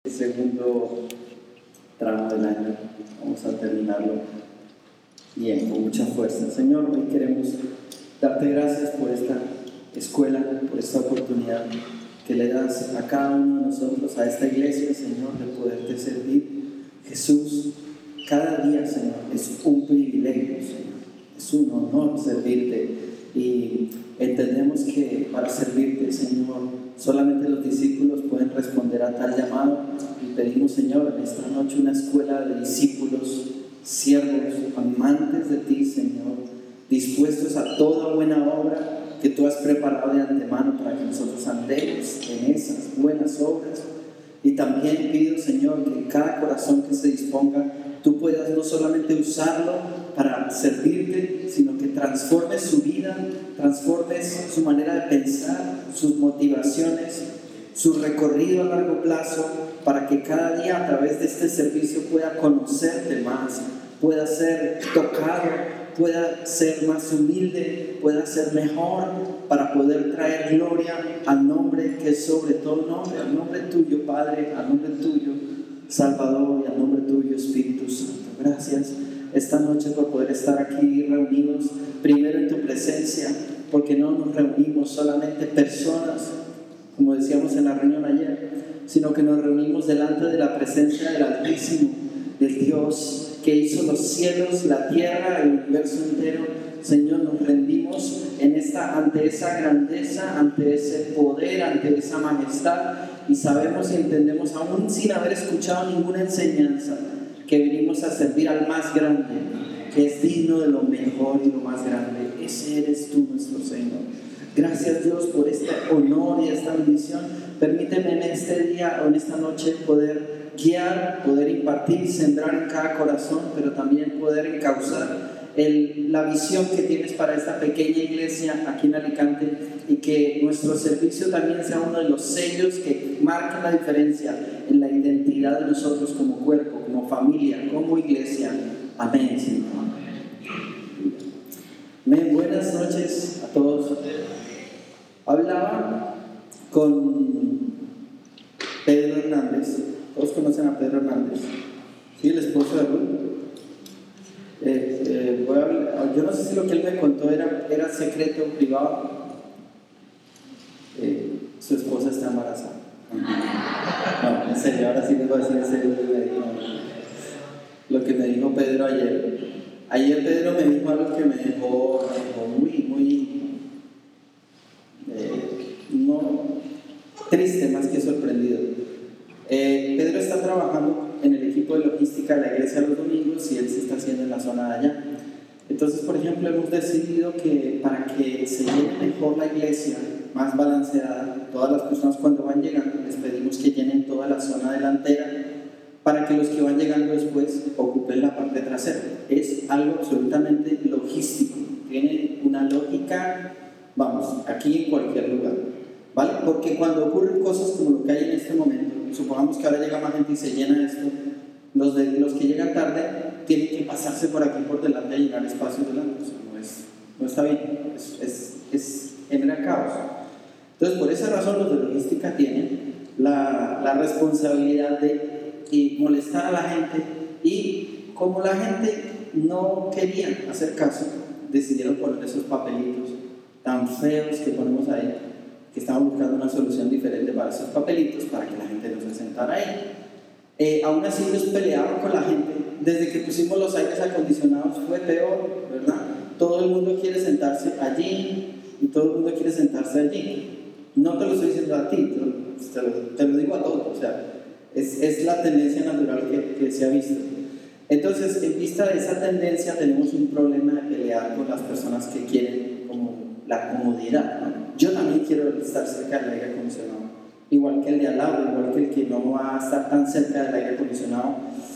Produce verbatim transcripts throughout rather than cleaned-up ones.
Segundo tramo del año, vamos a terminarlo bien, con mucha fuerza. Señor, hoy queremos darte gracias por esta escuela, por esta oportunidad que le das a cada uno de nosotros, a esta iglesia, Señor, de poderte servir. Jesús, cada día, Señor, es un privilegio, Señor, es un honor servirte, y entendemos que para servirte, Señor, solamente los discípulos pueden responder a tal llamado, y pedimos, Señor, en esta noche una escuela de discípulos, siervos, amantes de ti, Señor, dispuestos a toda buena obra que tú has preparado de antemano para que nosotros andemos en esas buenas obras. Y también pido, Señor, que cada corazón que se disponga, tú puedas no solamente usarlo para servirte, sino que transformes su vida, transformes su manera de pensar, sus motivaciones, su recorrido a largo plazo, para que cada día a través de este servicio pueda conocerte más, pueda ser tocado, pueda ser más humilde, pueda ser mejor, para poder traer gloria al nombre que es sobre todo nombre, al nombre tuyo, Padre, al nombre tuyo, Salvador, y al nombre tuyo, Espíritu Santo. Gracias esta noche por poder estar aquí reunidos, primero en tu presencia, porque no nos reunimos solamente personas, como decíamos en la reunión ayer, sino que nos reunimos delante de la presencia del Altísimo, del Dios que hizo los cielos, la tierra, el universo entero. Señor, nos rendimos en esta, ante esa grandeza, ante ese poder, ante esa majestad, y sabemos y entendemos, aún sin haber escuchado ninguna enseñanza, que venimos a servir al más grande, que es digno de lo mejor y lo más grande. Ese eres tú, nuestro Señor. Gracias, Dios, por este honor y esta bendición. Permíteme en este día o en esta noche poder guiar, poder impartir, sembrar en cada corazón, pero también poder encauzar el, la visión que tienes para esta pequeña iglesia aquí en Alicante, y que nuestro servicio también sea uno de los sellos que marquen la diferencia en la identidad de nosotros como cuerpo, como familia, como iglesia. Amén, Señor. Amén. Buenas noches a todos. Hablaba con Pedro Hernández. Todos conocen a Pedro Hernández, ¿sí? El esposo de Ruth. Eh, eh, voy a hablar, yo no sé si lo que él me contó era, era secreto privado. Eh, su esposa está embarazada. No, en serio, ahora sí les voy a decir en serio lo que me dijo, lo que me dijo Pedro ayer. Ayer Pedro me dijo algo que me dejó, me dejó muy, muy eh, no, triste más que sorprendido. Eh, Pedro está trabajando en el equipo de logística de la iglesia los domingos, y él se está haciendo en la zona de allá. Entonces, por ejemplo, hemos decidido que para que se llene mejor la iglesia, más balanceada, todas las personas cuando van llegando, les pedimos que llenen toda la zona delantera, para que los que van llegando después ocupen la parte trasera. Es algo absolutamente logístico, tiene una lógica, vamos, aquí en cualquier lugar, ¿vale? Porque cuando ocurren cosas como lo que hay en este momento, supongamos que ahora llega más gente y se llena esto, los, de, los que llegan tarde tienen que pasarse por aquí por delante y llenar espacio delante. O sea, no, es, no está bien, es, es, es genera caos. Entonces, por esa razón, los de logística tienen la, la responsabilidad de y molestar a la gente, y como la gente no quería hacer caso, decidieron poner esos papelitos tan feos que ponemos ahí, que estaban buscando una solución diferente para esos papelitos, para que la gente no se sentara ahí. Eh, aún así ellos peleaban con la gente. Desde que pusimos los aires acondicionados fue peor, ¿verdad? Todo el mundo quiere sentarse allí y todo el mundo quiere sentarse allí. No te lo estoy diciendo a ti, te lo, te lo, te lo digo a todos. O sea, es, es la tendencia natural que, que se ha visto. Entonces, en vista de esa tendencia, tenemos un problema de pelear con las personas que quieren como la comodidad, ¿no? Yo también quiero estar cerca del aire acondicionado, igual que el de al lado, igual que el que no va a estar tan cerca del aire acondicionado.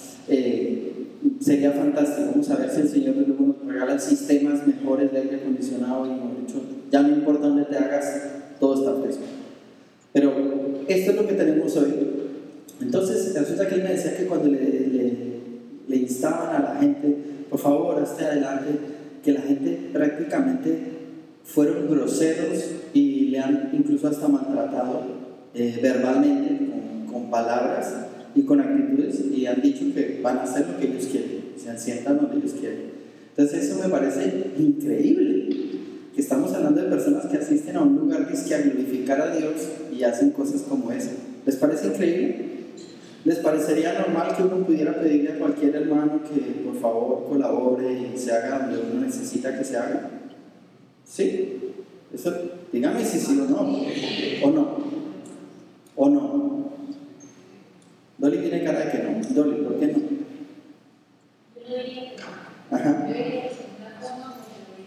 Eh, sería fantástico. Vamos a ver si el Señor de luego nos regala sistemas mejores de aire acondicionado, y mucho, ya no importa dónde te hagas, todo está fresco. Pero esto es lo que tenemos hoy. Entonces, resulta que él me decía que cuando le, le, le instaban a la gente, por favor, hazte adelante, que la gente prácticamente fueron groseros y le han incluso hasta maltratado eh, verbalmente, con, con palabras, y con actitudes, y han dicho que van a hacer lo que ellos quieren, se asientan donde ellos quieren. Entonces eso me parece increíble, que estamos hablando de personas que asisten a un lugar que a glorificar a Dios y hacen cosas como esa. ¿Les parece increíble? ¿Les parecería normal que uno pudiera pedirle a cualquier hermano que por favor colabore y se haga donde uno necesita que se haga? ¿Sí? Eso, dígame si sí o no. ¿O no? ¿O no? Dolly tiene cara de que no. Dolly, ¿por qué no? Yo diría que no. Ajá. Yo diría que es una forma muy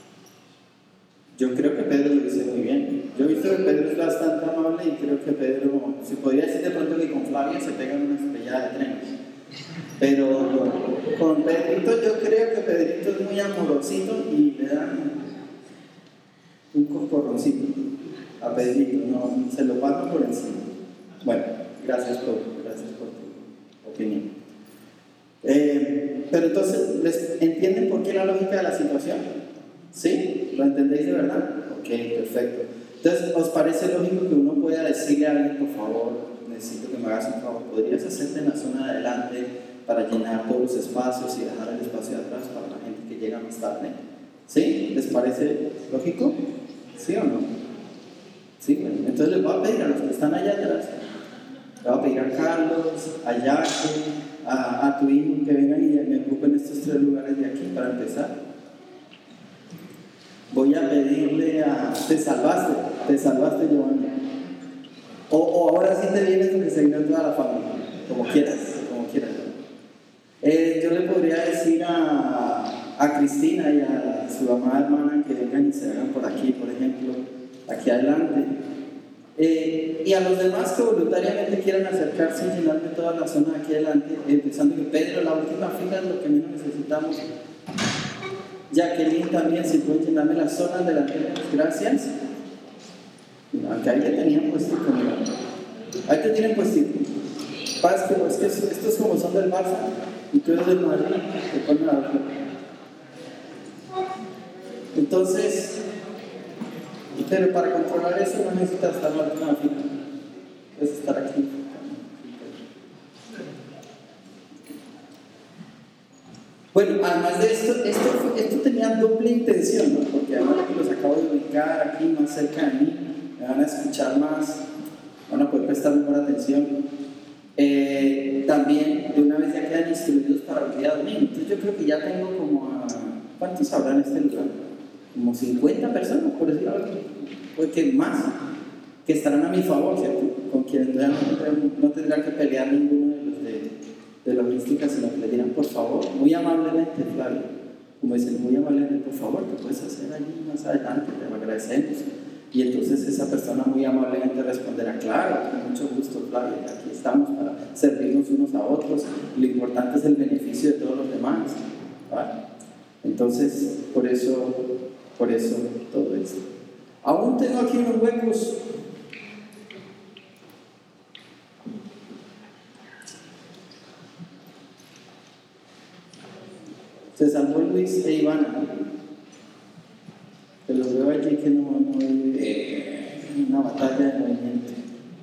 Yo creo que Pedro lo dice muy bien. Yo he visto que Pedro es bastante amable y creo que Pedro, se podría decir de pronto que con Flavia se pegan una estrellada de trenes. Pero con Pedrito yo creo que Pedrito es muy amorosito y le dan un coscorroncito a Pedrito, no, se lo pasan por encima. Bueno, gracias por, gracias por tu opinión. Eh, pero entonces, ¿les entienden por qué la lógica de la situación? ¿Sí? ¿Lo entendéis de verdad? Ok, perfecto. Entonces, ¿os parece lógico que uno pueda decirle a alguien, por favor, necesito que me hagas un favor, ¿podrías hacerte en la zona de adelante para llenar todos los espacios y dejar el espacio de atrás para la gente que llega más tarde? ¿Sí? ¿Les parece lógico? ¿Sí o no? Sí, bueno, entonces les voy a pedir a los que están allá atrás, le voy a pedir a Carlos, a Jackie, a, a tu hijo que vengan y me ocupen estos tres lugares de aquí para empezar. Voy a pedirle a... Te salvaste, te salvaste, Giovanni. O, o ahora sí te vienes porque se vino toda la familia, como quieras, como quieras. Eh, yo le podría decir a, a Cristina y a su amada hermana que vengan y se hagan por aquí, por ejemplo, aquí adelante. Eh, y a los demás que voluntariamente quieran acercarse y llenarme toda la zona de aquí adelante, empezando que Pedro, la última fila es lo que menos necesitamos. Jacqueline también, si pueden llenarme las zonas delanteras, gracias. Aunque ahí te tenían puestito, mira. Ahí te tienen puestito. Paz, pero es que estos como son del Barça y tú eres del Madrid, te ponen a ver. Entonces, pero para controlar eso no necesitas estar en la última fila. Puedes estar aquí. Bueno, además de esto, esto, esto tenía doble intención, ¿no? Porque ahora que los acabo de ubicar aquí más cerca de mí, me van a escuchar más, van a poder prestar mejor atención. Eh, también, de una vez ya quedan instruidos para el día domingo. Entonces, yo creo que ya tengo como a. ¿Cuántos habrán en este lugar? Como cincuenta personas, por decirlo algo. Porque más, que estarán a mi favor, ¿cierto? Con quienes no, no tendrán que pelear ninguno de los de. de logística, sino que le dirán, por favor, muy amablemente, Flavio, como dicen, muy amablemente, por favor, ¿qué puedes hacer allí más adelante? Te lo agradecemos. Y entonces esa persona muy amablemente responderá, claro, con mucho gusto, Flavio, aquí estamos para servirnos unos a otros, lo importante es el beneficio de todos los demás, ¿vale? Entonces, por eso, por eso todo esto. Aún tengo aquí unos huecos. Se salvó Luis e Ivana, que los veo allí que no, no hay eh, una batalla de movimiento.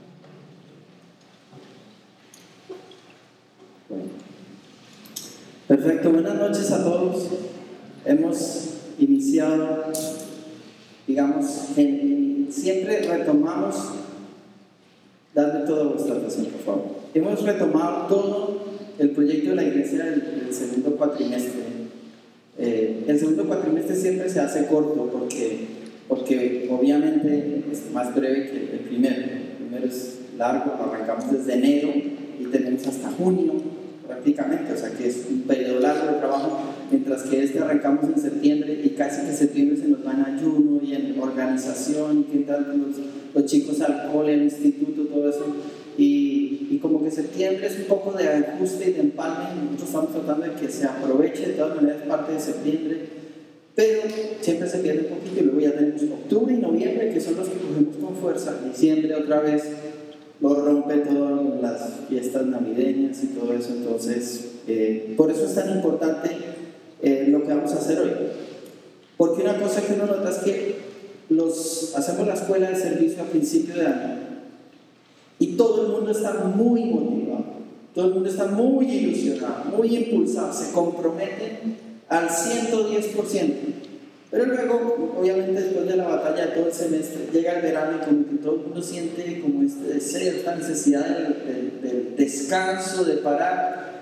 Bueno. Perfecto, buenas noches a todos. Hemos iniciado, digamos, en, siempre retomamos, dadle toda vuestra atención, por favor. Hemos retomado todo el proyecto de la iglesia del, del segundo cuatrimestre. Eh, el segundo cuatrimestre siempre se hace corto porque, porque obviamente es más breve que el primero. El primero es largo, arrancamos desde enero y tenemos hasta junio prácticamente, o sea que es un periodo largo de trabajo, mientras que este arrancamos en septiembre y casi que septiembre se nos va en ayuno y en organización y qué tal los, los chicos al cole, al instituto, todo eso. Y, y como que septiembre es un poco de ajuste y de empalme, nosotros estamos tratando de que se aproveche de todas maneras parte de septiembre, pero siempre se pierde un poquito y luego ya tenemos octubre y noviembre que son los que cogemos con fuerza, diciembre otra vez lo rompe todas las fiestas navideñas y todo eso, entonces eh, por eso es tan importante eh, lo que vamos a hacer hoy, porque una cosa que uno nota es que los, hacemos la escuela de servicio a principio de año y todo el mundo está muy motivado, Todo el mundo está muy ilusionado, muy impulsado, se comprometen al ciento diez por ciento. Pero luego, obviamente, después de la batalla de todo el semestre, llega el verano y como que todo el mundo siente como este deseo, esta necesidad del, del, del descanso, de parar.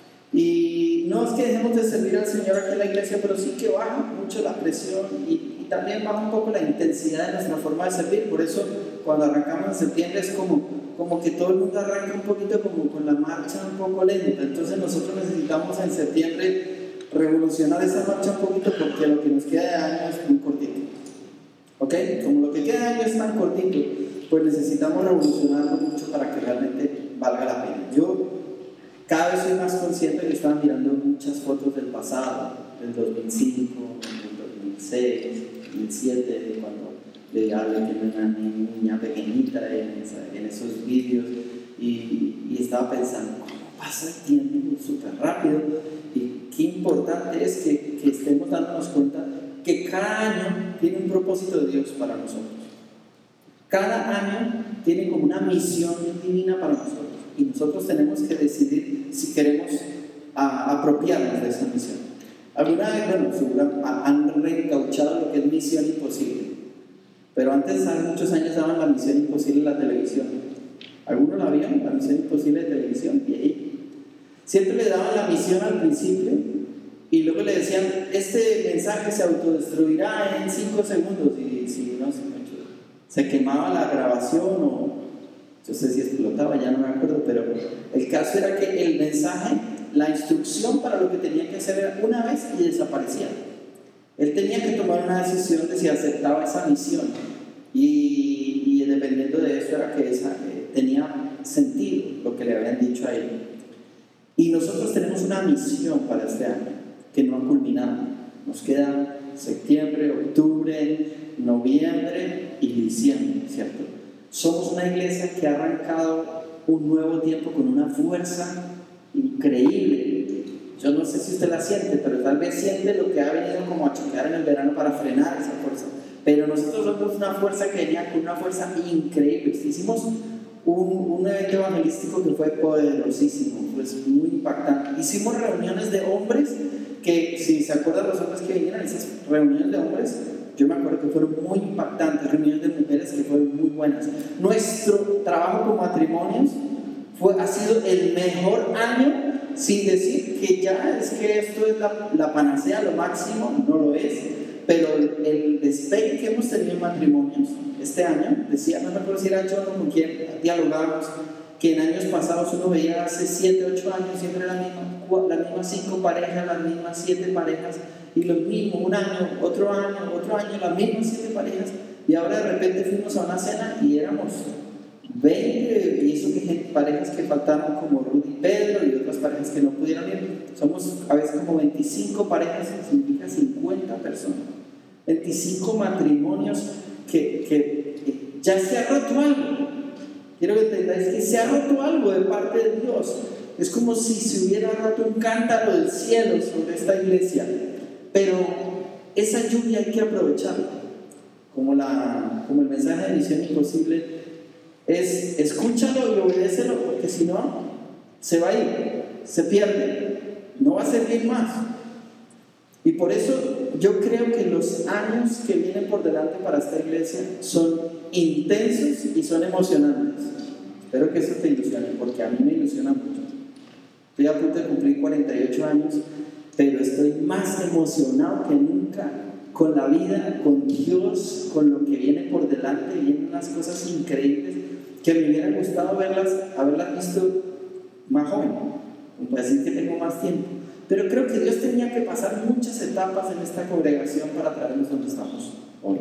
Y no es que dejemos de servir al Señor aquí en la iglesia, pero sí que baja mucho la presión y, y también baja un poco la intensidad de nuestra forma de servir. Por eso, cuando arrancamos en septiembre, es como, como que todo el mundo arranca un poquito como con la marcha un poco lenta. Entonces, nosotros necesitamos en septiembre revolucionar esa marcha un poquito, porque lo que nos queda de año es muy cortito. ¿Ok? Como lo que queda de año es tan cortito, pues necesitamos revolucionarlo mucho para que realmente valga la pena. Yo cada vez soy más consciente de que estaba mirando muchas fotos del pasado, del dos mil cinco, del dos mil seis, dos mil siete, cuando veía a una niña pequeñita en, esa, en esos vídeos, y, y estaba pensando, ¿cómo pasa el tiempo súper rápido? Y qué importante es que, que estemos dándonos cuenta que cada año tiene un propósito de Dios para nosotros. Cada año tiene como una misión divina para nosotros. Y nosotros tenemos que decidir si queremos a, apropiarnos de esa misión. Alguna vez, bueno, seguro, han reencauchado lo que es Misión Imposible. Pero antes, hace muchos años, daban la Misión Imposible en la televisión. ¿Alguno la vieron? La Misión Imposible de televisión. Y ahí siempre le daban la misión al principio y luego le decían, este mensaje se autodestruirá en cinco segundos. Y si no, se quemaba la grabación o yo sé si explotaba, ya no me acuerdo, pero el caso era que el mensaje, la instrucción para lo que tenía que hacer era una vez y desaparecía. Él tenía que tomar una decisión de si aceptaba esa misión y, y dependiendo de eso era que esa, eh, tenía sentido lo que le habían dicho a él. Y nosotros tenemos una misión para este año que no ha culminado. Nos queda septiembre, octubre, noviembre y diciembre, ¿cierto? Somos una iglesia que ha arrancado un nuevo tiempo con una fuerza increíble. Yo no sé si usted la siente, pero tal vez siente lo que ha venido como a chocar en el verano para frenar esa fuerza. Pero nosotros somos una fuerza que venía con una fuerza increíble. Hicimos un, un evento evangelístico que fue poderosísimo, pues muy impactante. Hicimos reuniones de hombres que, si se acuerdan los hombres que vinieron, esas reuniones de hombres, yo me acuerdo que fueron muy impactantes, reuniones de mujeres que fueron muy buenas. Nuestro trabajo con matrimonios fue, ha sido el mejor año, sin decir que ya es que esto es la, la panacea, lo máximo, no lo es, pero el, el despegue que hemos tenido en matrimonios este año, decía, no me acuerdo si era yo o con quien dialogábamos, que en años pasados uno veía hace siete, ocho años siempre las mismas, las mismas cinco parejas, las mismas siete parejas, y lo mismo, un año, otro año, otro año, las mismas siete parejas, y ahora de repente fuimos a una cena y éramos veinte, y eso que gente, parejas que faltaron como Rudy y Pedro, y otras parejas que no pudieron ir, somos a veces como veinticinco parejas, significa cincuenta personas, veinticinco matrimonios que, que, que ya se ha roto algo. Quiero que entendáis que se ha roto algo de parte de Dios. Es como si se hubiera roto un cántaro del cielo sobre esta iglesia. Pero esa lluvia hay que aprovecharla. Como, la, como el mensaje de Misión Imposible es: escúchalo y obedécelo, porque si no, se va a ir, se pierde, no va a servir más. Y por eso yo creo que los años que vienen por delante para esta iglesia son intensos y son emocionantes. Espero que eso te ilusione, porque a mí me ilusiona mucho. Estoy a punto de cumplir cuarenta y ocho años, pero estoy más emocionado que nunca con la vida, con Dios, con lo que viene por delante. Vienen unas cosas increíbles que me hubiera gustado verlas, haberlas visto más joven, para decir que tengo más tiempo. Pero creo que Dios tenía que pasar muchas etapas en esta congregación para traernos donde estamos hoy.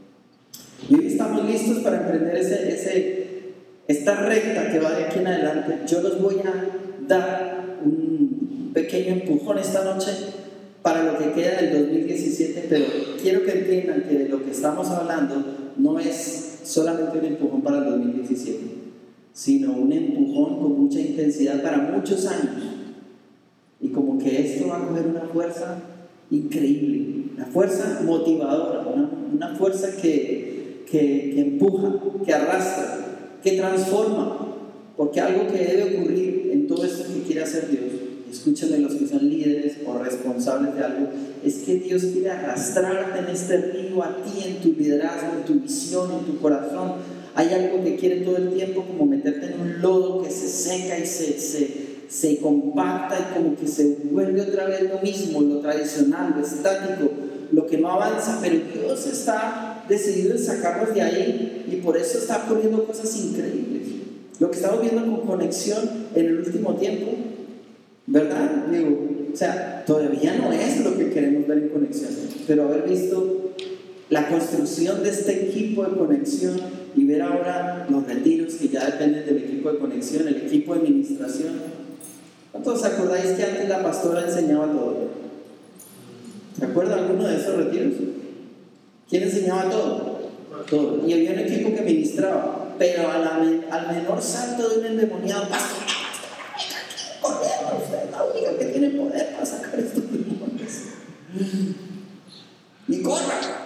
Y hoy estamos listos para emprender ese, ese, esta recta que va de aquí en adelante. Yo les voy a dar un pequeño empujón esta noche para lo que queda del dos mil diecisiete, pero quiero que entiendan que de lo que estamos hablando no es solamente un empujón para el dos mil diecisiete, sino un empujón con mucha intensidad para muchos años. Y como que esto va a coger una fuerza increíble, una fuerza motivadora, una, una fuerza que, que, que empuja, que arrastra, que transforma, porque algo que debe ocurrir en todo esto que quiere hacer Dios, escúchame los que son líderes o responsables de algo, es que Dios quiere arrastrarte en este río a ti, en tu liderazgo, en tu visión, en tu corazón. Hay algo que quiere todo el tiempo como meterte en un lodo que se seca y se, se, se compacta y como que se vuelve otra vez lo mismo, lo tradicional, lo estático, lo que no avanza, pero Dios está decidido en sacarnos de ahí y por eso está poniendo cosas increíbles. Lo que estamos viendo con Conexión en el último tiempo, ¿verdad? Digo, o sea, todavía no es lo que queremos ver en Conexión, pero haber visto la construcción de este equipo de Conexión y ver ahora los retiros que ya dependen del equipo de Conexión, el equipo de administración. ¿Cuántos os acordáis que antes la pastora enseñaba todo? ¿Se acuerda alguno de esos retiros? ¿Quién enseñaba todo? Todo. Y había un equipo que ministraba, pero a la, al menor salto de un endemoniado, pastor, corriendo, usted es la única que tiene poder para sacar estos demonios. Y corra.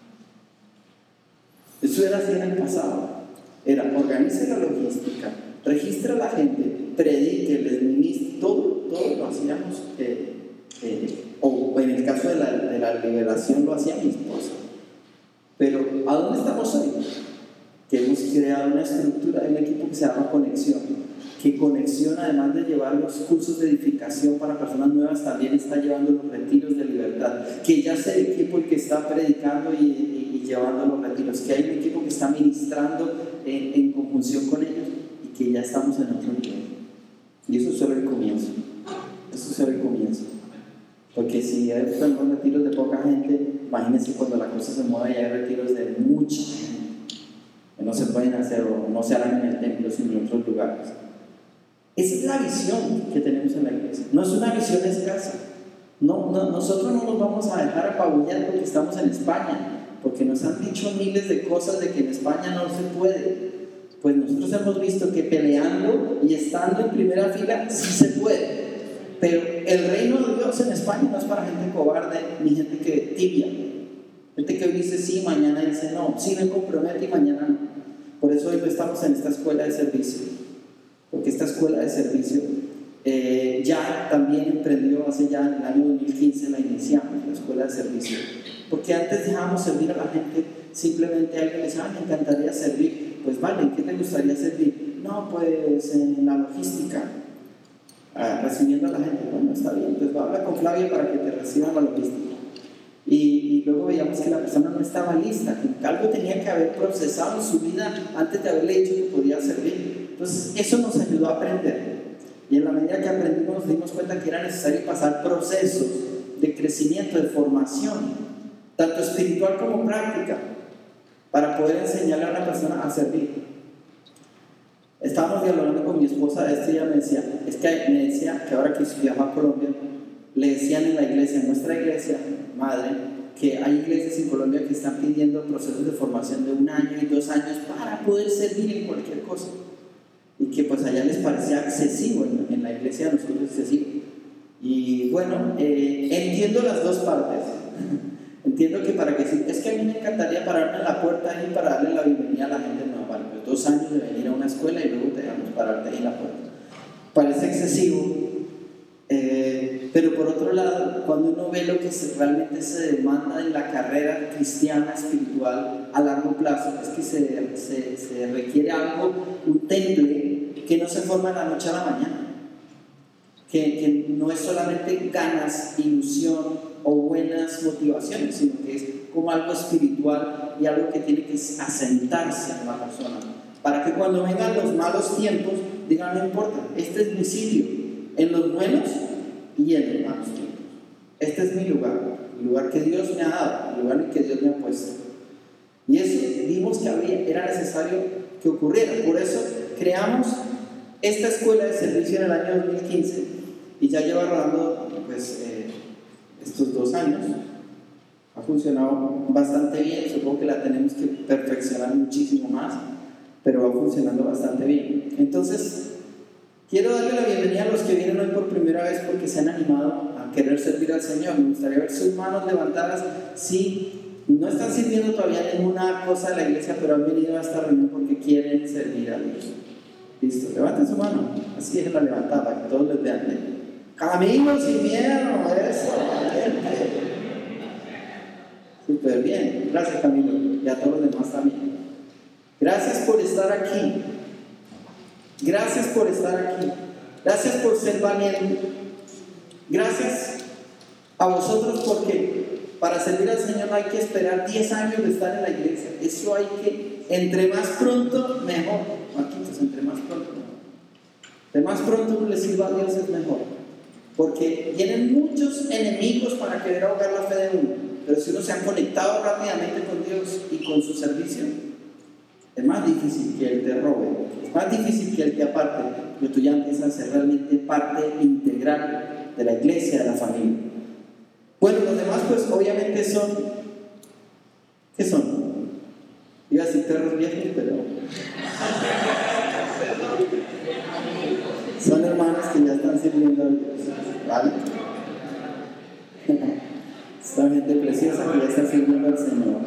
Eso era así en el pasado. Era organice la logística, registra a la gente, predique, les ministre, todo, todo lo hacíamos. Eh, eh, o en el caso de la, de la liberación lo hacía mi esposa. Pero ¿a dónde estamos hoy? Que hemos creado una estructura de un equipo que se llama Conexión. Que Conexión, además de llevar los cursos de edificación para personas nuevas, también está llevando los retiros de libertad. Que ya sea el equipo el que está predicando y, y, y llevando los retiros. Que hay un equipo que está ministrando en, en conjunción con ellos y que ya estamos en otro nivel. Y eso es solo el comienzo. Eso es solo el comienzo. Porque si hay retiros de poca gente, imagínense cuando la cosa se mueve y hay retiros de mucha gente que no se pueden hacer o no se harán en el templo sino en otros lugares. Esa es la visión que tenemos en la iglesia. No es una visión escasa. No, no, nosotros no nos vamos a dejar apabullar porque estamos en España, porque nos han dicho miles de cosas de que en España no se puede. Pues nosotros hemos visto que peleando y estando en primera fila sí se puede. Pero el reino de Dios en España no es para gente cobarde ni gente que tibia. Gente que hoy dice sí, mañana dice no, sí me comprometo y mañana no. Por eso hoy estamos en esta escuela de servicio. Porque esta escuela de servicio eh, ya también emprendió hace ya en el año dos mil quince, la iniciamos, la escuela de servicio. Porque antes dejábamos servir a la gente, simplemente alguien le decía, ah, me encantaría servir. Pues vale, ¿en qué te gustaría servir? No, pues en la logística. Ah, recibiendo a la gente, bueno, está bien, pues va a hablar con Flavia para que te reciban la logística. Y, y luego veíamos que la persona no estaba lista, que algo tenía que haber procesado en su vida antes de haberle dicho que podía servir. Entonces, eso nos ayudó a aprender. Y en la medida que aprendimos, nos dimos cuenta que era necesario pasar procesos de crecimiento, de formación, tanto espiritual como práctica, para poder enseñarle a una persona a servir. Estábamos dialogando con mi esposa de esto y ella me decía, es que me decía que ahora que viajó a Colombia, le decían en la iglesia, en nuestra iglesia madre, que hay iglesias en Colombia que están pidiendo procesos de formación de un año y dos años para poder servir en cualquier cosa. Y que pues allá les parecía excesivo, en, en la iglesia de nosotros excesivo. Y bueno, eh, entiendo las dos partes. Entiendo que para que si, es que a mí me encantaría pararme en la puerta ahí para darle la bienvenida a la gente, no, vale, pues dos años de venir a una escuela y luego te dejamos pararte ahí en la puerta. Parece excesivo, eh, pero por otro lado, cuando uno ve lo que se, realmente se demanda en la carrera cristiana espiritual a largo plazo, es que se, se, se requiere algo, un temple que no se forma de la noche a la mañana, que, que no es solamente ganas, ilusión o buenas motivaciones, sino que es como algo espiritual y algo que tiene que asentarse en la persona, para que cuando vengan los malos tiempos digan, no importa, este es mi sitio, en los buenos y en los malos tiempos. Este es mi lugar, el lugar que Dios me ha dado, el lugar en que Dios me ha puesto. Y eso vimos que había, era necesario que ocurriera. Por eso creamos esta escuela de servicio en el año dos mil quince y ya lleva rodando pues, eh, estos dos años. Ha funcionado bastante bien, supongo que la tenemos que perfeccionar muchísimo más, pero va funcionando bastante bien. Entonces, quiero darle la bienvenida a los que vienen hoy por primera vez porque se han animado a querer servir al Señor. Me gustaría ver sus manos levantadas. Sí, no están sirviendo todavía ninguna cosa de la iglesia, pero han venido a esta reunión porque quieren servir a Dios. Listo, levanten su mano. Así es la levantada para que todos les vean. ¿eh? Camino sin miedo, eso. Súper bien. Gracias, Camilo. Y a todos los demás también. Gracias por estar aquí. Gracias por estar aquí. Gracias por ser valiente. Gracias a vosotros porque para servir al Señor no hay que esperar diez años de estar en la iglesia. Eso hay que, entre más pronto, mejor. Marquitos, entre más pronto, mejor. Entre más pronto uno le sirva a Dios es mejor. Porque tienen muchos enemigos para querer ahogar la fe de uno. Pero si uno se ha conectado rápidamente con Dios y con su servicio, es más difícil que Él te robe. Es más difícil que Él te aparte. Pero tú ya empiezas a ser realmente parte integral de la iglesia, de la familia. Bueno, los demás pues obviamente son, ¿qué son? Iba a decir perros viejos, pero son hermanos que ya están sirviendo a Dios, ¿vale? Son gente preciosa que ya está sirviendo al Señor.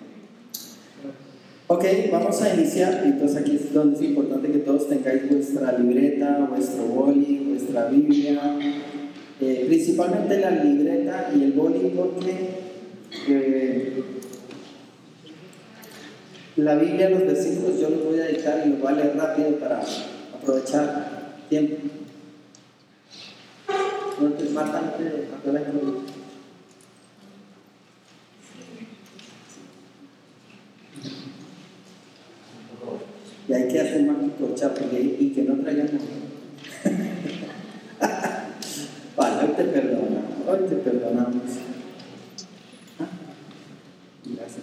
Ok, vamos a iniciar. Entonces aquí es donde es importante que todos tengáis vuestra libreta, vuestro boli, vuestra Biblia. Eh, principalmente la libreta y el boli porque eh, la Biblia, los versículos yo los voy a dictar y los voy a leer rápido para aprovechar tiempo. No te matan de papel ahí. Y hay que hacer más que corchar y que no traigan nada. Vale, hoy te perdonamos, hoy te perdonamos. ¿Ah? Gracias.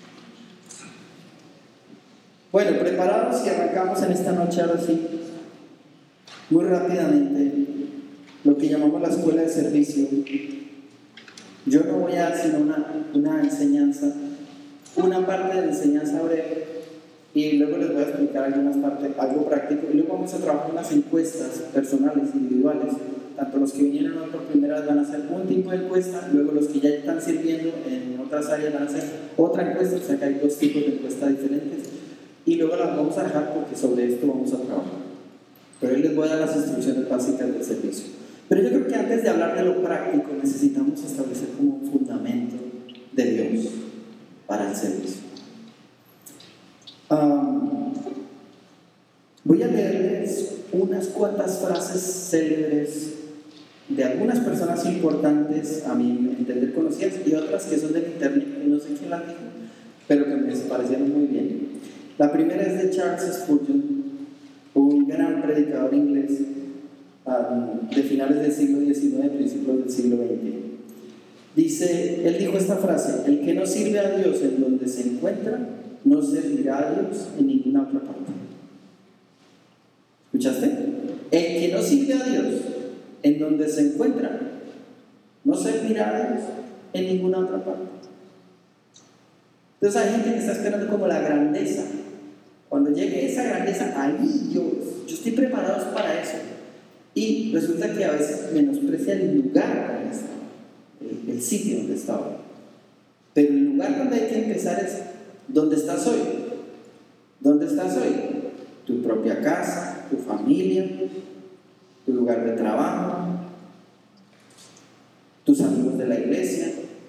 Bueno, preparados y arrancamos en esta noche ahora sí, muy rápidamente, lo que llamamos la escuela de servicio. Yo no voy a hacer una, una enseñanza, una parte de enseñanza breve, y luego les voy a explicar algunas partes, algo práctico, y luego vamos a trabajar unas encuestas personales, individuales. Tanto los que vinieron hoy por primera vez van a hacer un tipo de encuesta, luego los que ya están sirviendo en otras áreas van a hacer otra encuesta, o sea que hay dos tipos de encuestas diferentes, y luego las vamos a dejar porque sobre esto vamos a trabajar. Pero hoy les voy a dar las instrucciones básicas del servicio. Pero yo creo que antes de hablar de lo práctico necesitamos establecer como un fundamento de Dios para el servicio. Um, voy a leerles unas cuantas frases célebres de algunas personas importantes, a mi entender conocidas, y otras que son del internet, y no sé quién las dijo, pero que me parecieron muy bien. La primera es de Charles Spurgeon, un gran predicador inglés um, de finales del siglo diecinueve, principios del siglo veinte. Dice, él dijo esta frase: el que no sirve a Dios en donde se encuentra, no servirá a Dios en ninguna otra parte. ¿Escuchaste? El que no sirve a Dios en donde se encuentra, no servirá a Dios en ninguna otra parte. Entonces hay gente que está esperando como la grandeza. Cuando llegue esa grandeza, ahí yo, yo estoy preparado para eso. Y resulta que a veces menosprecia el lugar donde está, el, el sitio donde está hoy. Pero el lugar donde hay que empezar es ¿dónde estás hoy? ¿Dónde estás hoy? Tu propia casa, tu familia, tu lugar de trabajo, tus amigos de la iglesia,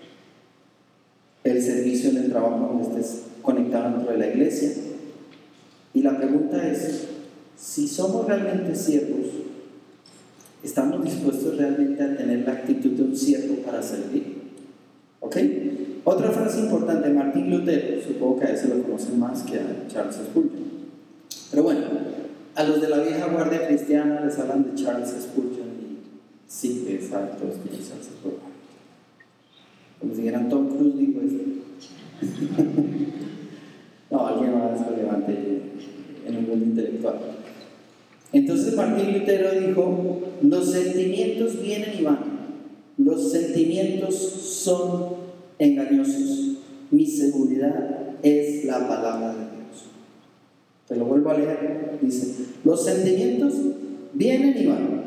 el servicio en el trabajo donde estés conectado dentro de la iglesia. Y la pregunta es, si somos realmente siervos, ¿estamos dispuestos realmente a tener la actitud de un siervo para servir? ¿Ok? Otra frase importante, Martín Lutero, supongo que a ese lo conocen más que a Charles Spurgeon. Pero bueno, a los de la vieja guardia cristiana les hablan de Charles Spurgeon y sí que saben todos quién es Charles Spurgeon. Como si dijeran Tom Cruise dijo esto. No, alguien más lo levante en un mundo intelectual. Entonces Martín Lutero dijo, los sentimientos vienen y van, los sentimientos son engañosos, mi seguridad es la palabra de Dios. Te lo vuelvo a leer, dice, los sentimientos vienen y van,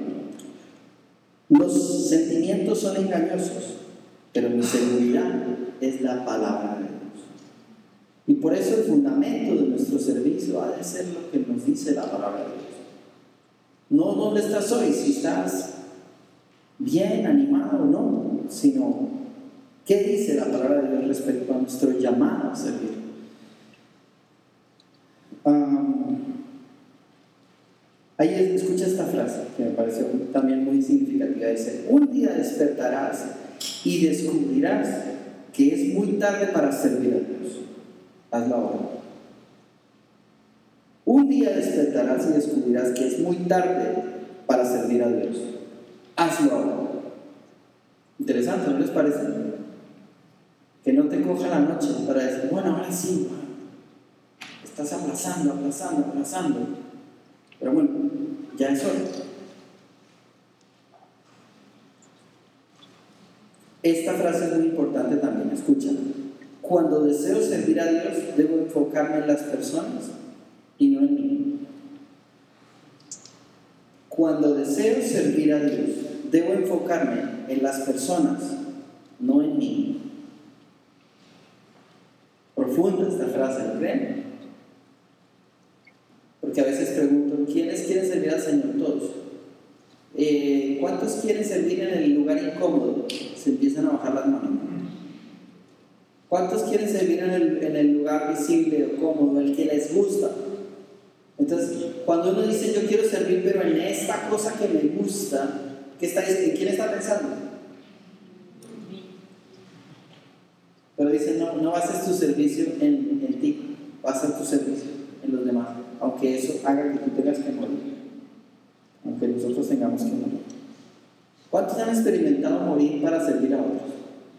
los sentimientos son engañosos, pero mi seguridad es la palabra de Dios. Y por eso el fundamento de nuestro servicio ha de ser lo que nos dice la palabra de Dios. No dónde estás hoy, si estás bien, animado o no, sino qué dice la palabra de Dios respecto a nuestro llamado a servir. Um, ahí escucha esta frase que me pareció también muy significativa. Dice: un día despertarás y descubrirás que es muy tarde para servir a Dios. Hazlo ahora. Un día despertarás y descubrirás que es muy tarde para servir a Dios. Hazlo ahora. Interesante, ¿no les parece? Que no te coja la noche para decir, bueno, ahora sí, bueno, estás aplazando, aplazando, aplazando. Pero bueno, ya es hora. Esta frase es muy importante también, escucha. Cuando deseo servir a Dios, debo enfocarme en las personas y no en mí. Cuando deseo servir a Dios, debo enfocarme en las personas, no en mí. Profunda esta frase, ¿no creen? Porque a veces pregunto, ¿quiénes quieren servir al Señor? Todos. Eh, ¿Cuántos quieren servir en el lugar incómodo? Se empiezan a bajar las manos. ¿Cuántos quieren servir en el, en el lugar visible o cómodo, el que les gusta? Entonces, cuando uno dice yo quiero servir, pero en esta cosa que me gusta, ¿qué está, ¿en quién está pensando? Pero dice, no, no bases tu servicio en, en ti, basa tu servicio en los demás, aunque eso haga que tú tengas que morir, aunque nosotros tengamos que morir. ¿Cuántos han experimentado morir para servir a otros?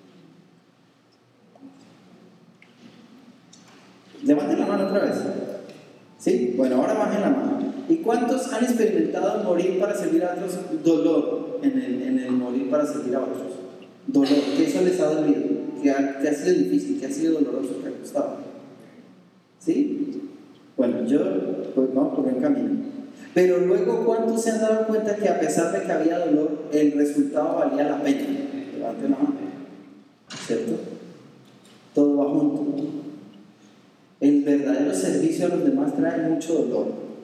Levanten la mano otra vez. ¿Sí? Bueno, ahora bajen la mano. ¿Y cuántos han experimentado morir para servir a otros? Dolor en el, en el morir para servir a otros. Dolor, que eso les ha dolido, que ha, que ha sido difícil, que ha sido doloroso, que ha costado. ¿Sí? Bueno, yo, pues vamos por buen camino. Pero luego, ¿cuántos se han dado cuenta que a pesar de que había dolor, el resultado valía la pena? Levanten la mano. ¿Cierto? Todo va junto. El verdadero servicio a los demás trae mucho dolor.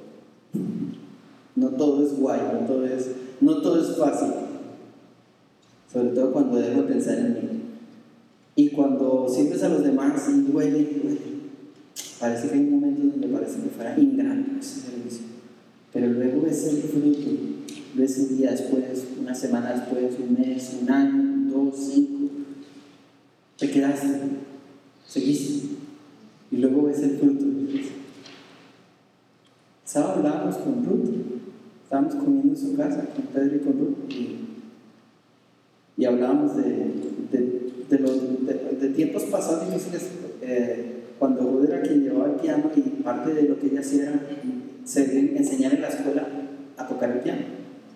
No todo es guay, no todo es, no todo es fácil. Sobre todo cuando dejo de pensar en mí. Y cuando sirves a los demás y duele, duele. Parece que hay momentos donde parece que fuera ingrato ese servicio. Pero luego ves el fruto. Ves un día después, una semana después, un mes, un año, dos, cinco. Te quedaste. Seguiste. Y luego ves el fruto. Sábado hablábamos con Ruth, estábamos comiendo en su casa con Pedro y con Ruth, y, y hablábamos de, de, de, los, de, de tiempos pasados difíciles, eh, cuando Ruth era quien llevaba el piano y parte de lo que ella hacía era servir, enseñar en la escuela a tocar el piano.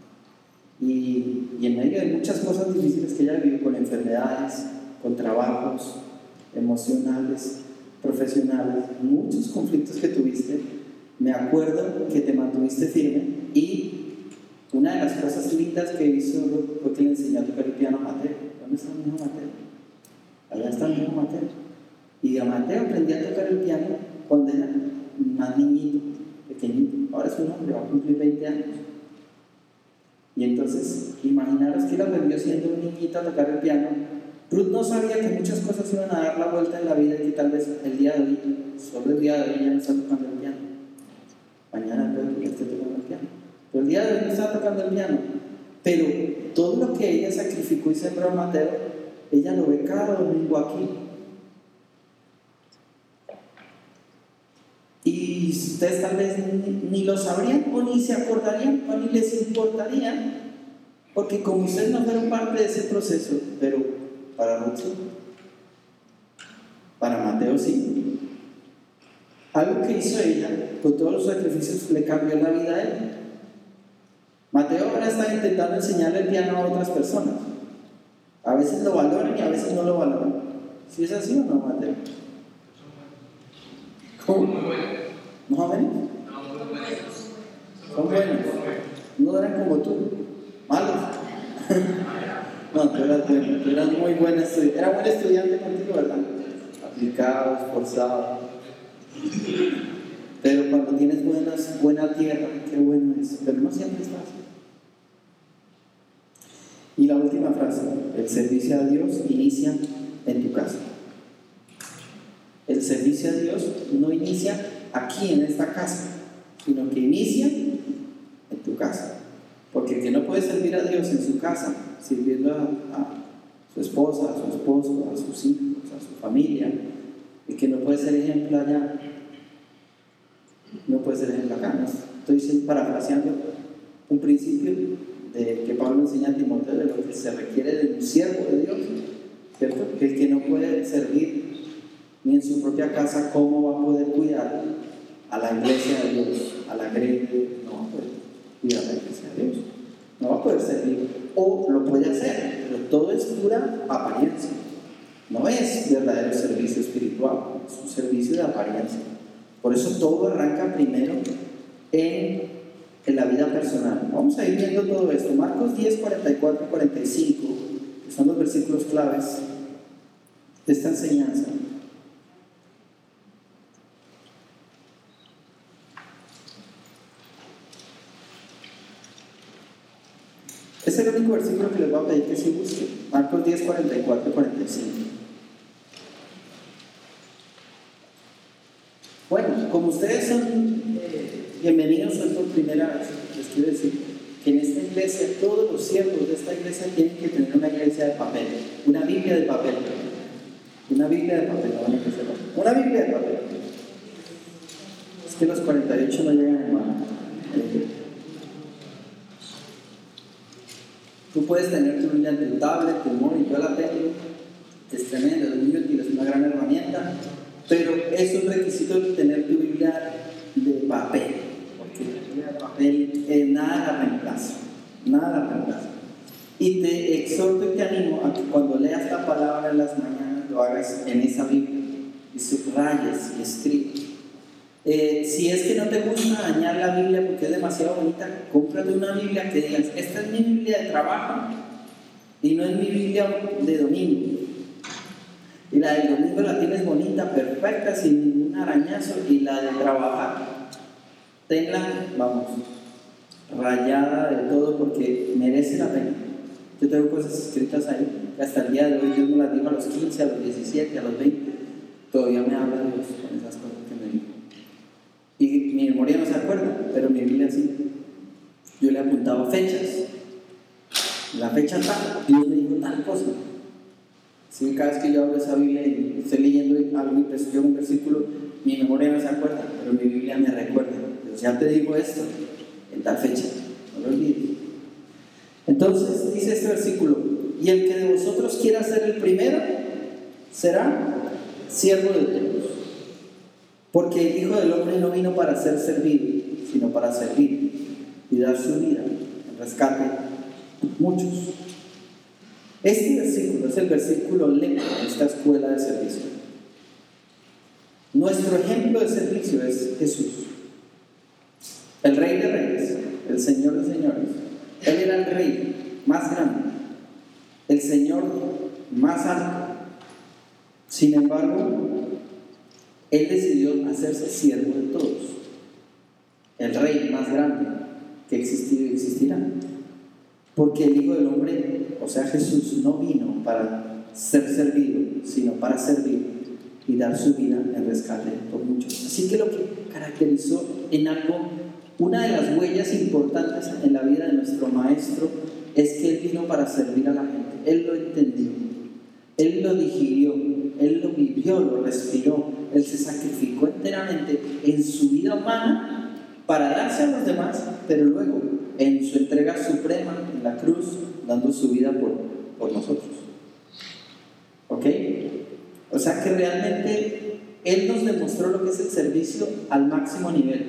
Y, y en medio de muchas cosas difíciles que ella vivió, con enfermedades, con trabajos emocionales, profesionales, muchos conflictos que tuviste, me acuerdo que te mantuviste firme, y una de las cosas lindas que hizo fue que le enseñó a tocar el piano a Mateo. ¿Dónde está mi hijo Mateo? Allá está mi hijo Mateo. Y a Mateo aprendí a tocar el piano cuando era más niñito, pequeñito. Ahora es un hombre, va a cumplir veinte años. Y entonces, imaginaros que él aprendió siendo un niñito a tocar el piano. Ruth no sabía que muchas cosas iban a dar la vuelta en la vida y que tal vez el día de hoy, solo el día de hoy, ella no está tocando el piano. Mañana puede que esté tocando el piano. Pero el día de hoy no está tocando el piano. Pero todo lo que ella sacrificó y sembró a Mateo, ella lo ve cada domingo aquí. Y ustedes tal vez ni, ni lo sabrían, o ni se acordarían, o ni les importaría, porque como ustedes no fueron parte de ese proceso, pero para Ruth sí, para Mateo sí. Algo que hizo ella, con todos los sacrificios, le cambió la vida a él. Mateo ahora está intentando enseñarle el piano a otras personas. A veces lo valoran y a veces no lo valoran. ¿Sí es así o no, Mateo? ¿Cómo? ¿No jóvenes? Son buenos. No eran como tú, malos. No, tú eras bueno, tú eras muy buen estudiante. Era buen estudiante contigo, ¿verdad? Aplicado, esforzado. Pero cuando tienes buenas, buena tierra, qué bueno es, pero no siempre es fácil. Y la última frase, el servicio a Dios inicia en tu casa. El servicio a Dios no inicia aquí en esta casa, sino que inicia en tu casa. Porque el que no puede servir a Dios en su casa, sirviendo a, a su esposa, a su esposo, a sus hijos, a su familia, el que no puede ser ejemplo allá, no puede ser ejemplo acá. ¿No? Estoy parafraseando un principio de que Pablo enseña a Timoteo de lo que se requiere de un siervo de Dios, ¿cierto? Que el que no puede servir ni en su propia casa, ¿cómo va a poder cuidar a la iglesia de Dios, a la grey? No va a poder cuidar a la iglesia de Dios, no va a poder servir, o lo puede hacer, pero todo es pura apariencia, no es verdadero servicio espiritual, es un servicio de apariencia. Por eso todo arranca primero en, en la vida personal. Vamos a ir viendo todo esto. Marcos diez, cuarenta y cuatro y cuarenta y cinco, que son los versículos claves de esta enseñanza. Es el único versículo que les voy a pedir que se busquen. Marcos diez, cuarenta y cuatro y cuarenta y cinco. Bueno, como ustedes son eh, bienvenidos hoy por primera vez, les quiero decir que en esta iglesia, todos los siervos de esta iglesia tienen que tener una iglesia de papel, una Biblia de papel, una Biblia de papel, no van a que sepan, una Biblia de papel. Es que los cuarenta y ocho no llegan a mano. Tú puedes tener tu Biblia en tu tablet, tu móvil, yo la tengo, es tremendo, es muy útil, es una gran herramienta, pero es un requisito tener tu Biblia de papel, porque la Biblia de papel eh, nada la reemplaza, nada la reemplaza. Y te exhorto y te animo a que cuando leas la palabra en las mañanas lo hagas en esa Biblia, y subrayes y escribes. Eh, si es que no te gusta dañar la Biblia porque es demasiado bonita, cómprate una Biblia que digas, esta es mi Biblia de trabajo y no es mi Biblia de domingo. Y la del domingo la tienes bonita, perfecta, sin ningún arañazo, y la de trabajar, tenla, vamos, rayada de todo porque merece la pena. Yo tengo cosas escritas ahí, que hasta el día de hoy Dios me las dijo a los quince, a los diecisiete, a los veinte, todavía me habla Dios con esas cosas que me dijo. Y mi memoria no se acuerda, pero mi Biblia sí. Yo le apuntaba fechas. La fecha tal, Dios me dijo tal cosa. Sí, cada vez que yo abro esa Biblia y estoy leyendo algo y presión un versículo, mi memoria no se acuerda, pero mi Biblia me recuerda. Dios, ya te digo esto en tal fecha, no lo olvides. Entonces dice este versículo: y el que de vosotros quiera ser el primero será siervo de todos. Porque el Hijo del Hombre no vino para ser servido, sino para servir y dar su vida en rescate a muchos. Este versículo es el versículo lema de esta escuela de servicio. Nuestro ejemplo de servicio es Jesús, el Rey de Reyes, el Señor de Señores. Él era el Rey más grande, el Señor más alto. Sin embargo, Él decidió hacerse siervo de todos, el Rey más grande que existió y existirá. Porque el Hijo del Hombre, o sea Jesús, no vino para ser servido, sino para servir y dar su vida en rescate por muchos. Así que lo que caracterizó en algo, una de las huellas importantes en la vida de nuestro Maestro, es que Él vino para servir a la gente. Él lo entendió, Él lo digirió, Él lo vivió, lo respiró. Él se sacrificó enteramente en su vida humana para darse a los demás, pero luego en su entrega suprema en la cruz, dando su vida por, por nosotros. ¿Ok? O sea que realmente Él nos demostró lo que es el servicio al máximo nivel.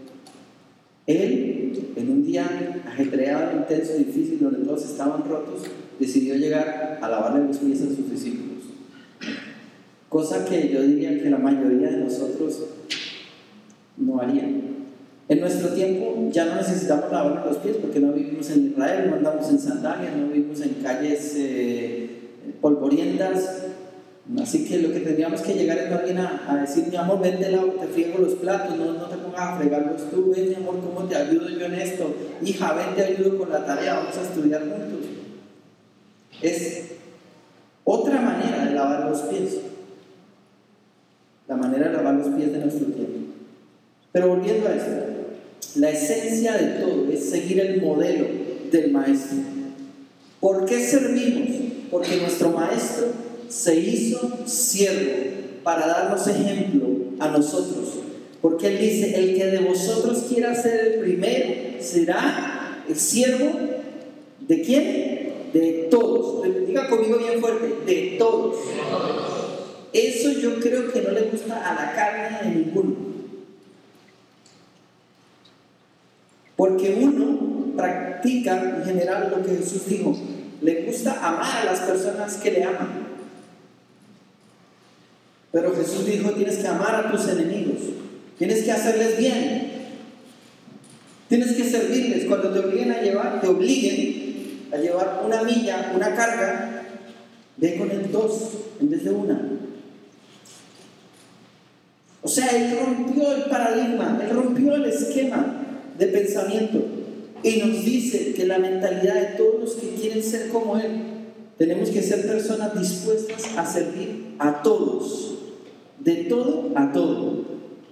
Él, en un día ajetreado, intenso, difícil, donde todos estaban rotos, decidió llegar a lavarle los pies a sus discípulos. Cosa que yo diría que la mayoría de nosotros no harían. En nuestro tiempo ya no necesitamos lavarnos los pies porque no vivimos en Israel, no andamos en sandalias, no vivimos en calles eh, polvorientas, Así que lo que tendríamos que llegar es más bien a, a decir, mi amor, ven, te, lavo, te friego los platos, no, no te pongas a fregarlos tú, ven, mi amor, ¿cómo te ayudo yo en esto? Hija, ven, te ayudo con la tarea, vamos a estudiar juntos. Es otra manera de lavar los pies, la manera de lavar los pies de nuestro tiempo. Pero volviendo a esto, la esencia de todo es seguir el modelo del maestro. ¿Por qué servimos? Porque nuestro maestro se hizo siervo para darnos ejemplo a nosotros. Porque él dice, el que de vosotros quiera ser el primero será el siervo ¿de quién? De todos. Diga conmigo bien fuerte, de todos. Eso yo creo que no le gusta a la carne de ninguno. Porque uno practica en general lo que Jesús dijo. Le gusta amar a las personas que le aman. Pero Jesús dijo, tienes que amar a tus enemigos. Tienes que hacerles bien. Tienes que servirles. Cuando te obliguen a llevar, te obliguen a llevar una milla, una carga, ve con el dos en vez de una. O sea, él rompió el paradigma, él rompió el esquema de pensamiento y nos dice que la mentalidad de todos los que quieren ser como él, tenemos que ser personas dispuestas a servir a todos, de todo a todo.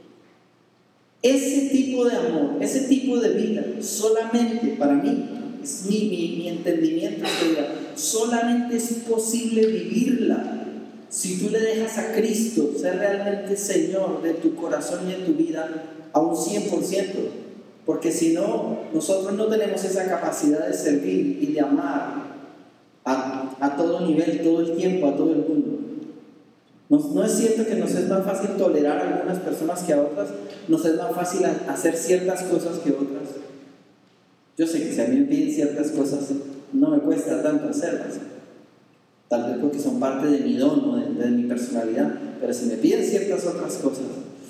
Ese tipo de amor, ese tipo de vida, solamente para mí, es mi, mi, mi entendimiento, solamente es posible vivirla si tú le dejas a Cristo ser realmente Señor de tu corazón y de tu vida a un cien por ciento. Porque si no, nosotros no tenemos esa capacidad de servir y de amar a, a todo nivel, todo el tiempo, a todo el mundo. No, no es cierto que nos es más fácil tolerar a algunas personas que a otras, nos es más fácil hacer ciertas cosas que otras. Yo sé que si a mí me piden ciertas cosas, no me cuesta tanto hacerlas. Tal vez porque son parte de mi don o de, de mi personalidad, pero si me piden ciertas otras cosas,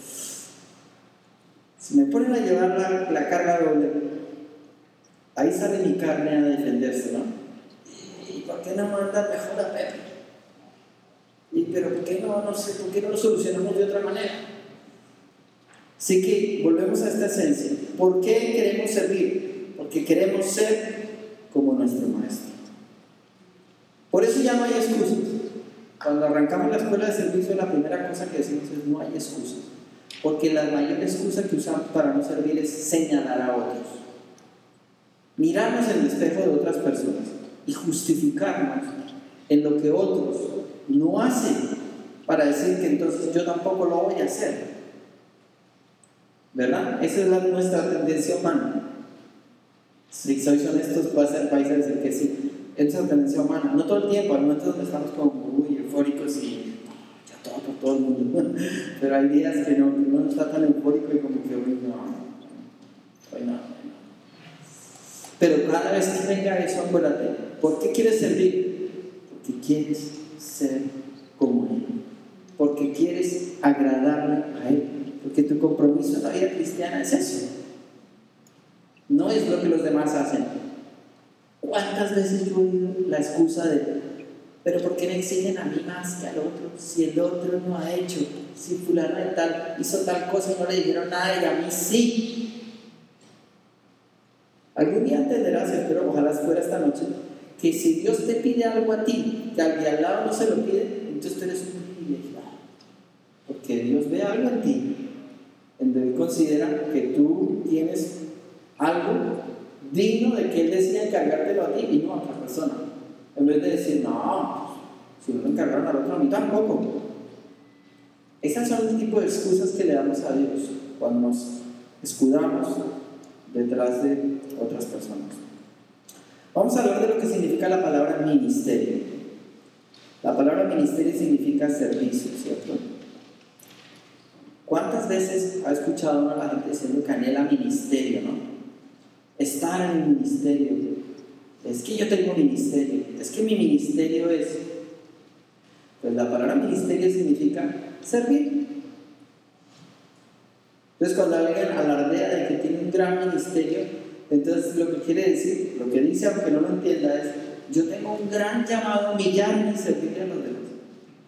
si me ponen a llevar la, la carga doble, ahí sale mi carne a defenderse, ¿no? ¿Y por qué no mandan mejor a Pepe? ¿Y pero por qué no, no sé, por qué no lo solucionamos de otra manera? Así que volvemos a esta esencia. ¿Por qué queremos servir? Porque queremos ser como nuestro maestro. Por eso ya no hay excusas. Cuando arrancamos la escuela de servicio, la primera cosa que decimos es no hay excusas. Porque la mayor excusa que usamos para no servir es señalar a otros. Mirarnos en el espejo de otras personas y justificarnos en lo que otros no hacen para decir que entonces yo tampoco lo voy a hacer. ¿Verdad? Esa es la, nuestra tendencia humana. Si sois honestos, vais a decir que sí. Esa es la tendencia humana. No todo el tiempo, hay momentos donde estamos como muy eufóricos y ya todo por todo el mundo. Pero hay días que no, que uno no está tan eufórico y como que hoy no, hoy no. Pero cada vez que venga eso, acuérdate, ¿por qué quieres servir? Porque quieres ser como Él. Porque quieres agradarle a Él. Porque tu compromiso en la vida cristiana es eso. No es lo que los demás hacen. ¿Cuántas veces yo he oído la excusa de, pero por qué me exigen a mí más que al otro? Si el otro no ha hecho, si fulano de tal hizo tal cosa y no le dijeron nada y a mí sí. Algún día entenderás, espero, ojalá fuera esta noche, que si Dios te pide algo a ti, que al de al lado no se lo pide, entonces tú eres un privilegiado. Porque Dios ve algo en ti, en donde considera que tú tienes algo digno de que Él decida encargártelo a ti y no a otra persona. En vez de decir, no, si no lo encargaron al otro, a mí tampoco. Esas son el tipo de excusas que le damos a Dios cuando nos escudamos detrás de otras personas. Vamos a hablar de lo que significa la palabra ministerio. La palabra ministerio significa servicio, ¿cierto? ¿Cuántas veces ha escuchado uno a la gente diciendo que anhela ministerio, no? Estar en el ministerio. Es que yo tengo ministerio. Es que mi ministerio es. Pues la palabra ministerio significa servir. Entonces, cuando alguien alardea de que tiene un gran ministerio, entonces lo que quiere decir, lo que dice, aunque no lo entienda, es: yo tengo un gran llamado a humillarme y servirle a los demás.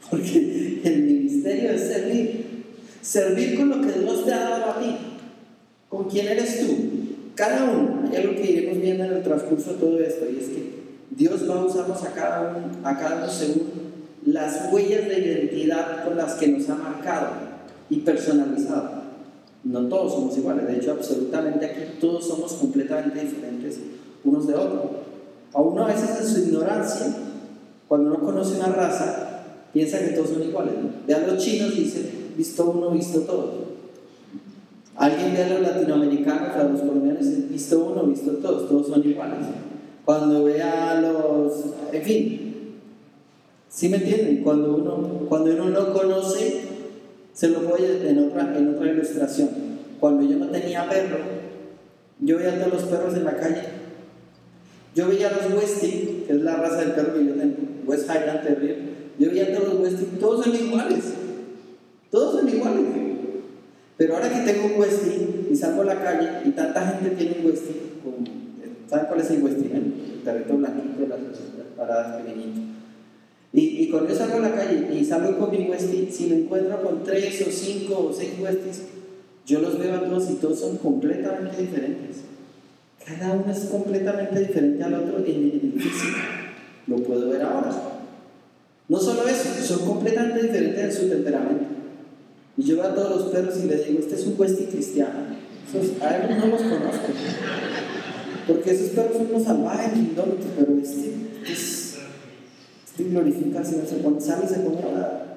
Porque el ministerio es servir. Servir con lo que Dios te ha dado a ti. ¿Con quién eres tú? Cada uno. Hay algo que iremos viendo en el transcurso de todo esto, y es que Dios va a usarnos a cada uno, a cada uno según las huellas de identidad con las que nos ha marcado y personalizado. No todos somos iguales, de hecho absolutamente aquí todos somos completamente diferentes unos de otros. A uno a veces en su ignorancia, cuando uno conoce una raza, piensa que todos son iguales, ¿no? Ve a los chinos y dice, visto uno, visto todos. Alguien ve a los latinoamericanos, a los colombianos y dice, visto uno, visto todos, todos son iguales. Cuando ve a los, en fin, ¿sí me entienden? Cuando uno, cuando uno no conoce, se lo voy en otra, en otra ilustración. Cuando yo no tenía perro, yo veía a todos los perros en la calle. Yo veía a los Westie, que es la raza del perro que yo tengo, West Highland Terrier. Yo veía a todos los Westie, todos son iguales. Todos son iguales. Pero ahora que tengo un Westie y salgo a la calle y tanta gente tiene un Westie, ¿saben cuál es el Westie? El perrito blanquito, las paradas pequeñitas. Y, y cuando yo salgo a la calle y salgo con mi Westie, si me encuentro con tres o cinco o seis Westies, yo los veo a todos y todos son completamente diferentes. Cada uno es completamente diferente al otro en el físico. Lo puedo ver ahora. No solo eso, son completamente diferentes en su temperamento. Y yo veo a todos los perros y les digo, este es un Westie cristiano. Esos, a ellos no los conozco. Porque esos perros son unos salvajes, indómitos, pero este es... glorifica al Señor, se pone, sale y se pone a orar.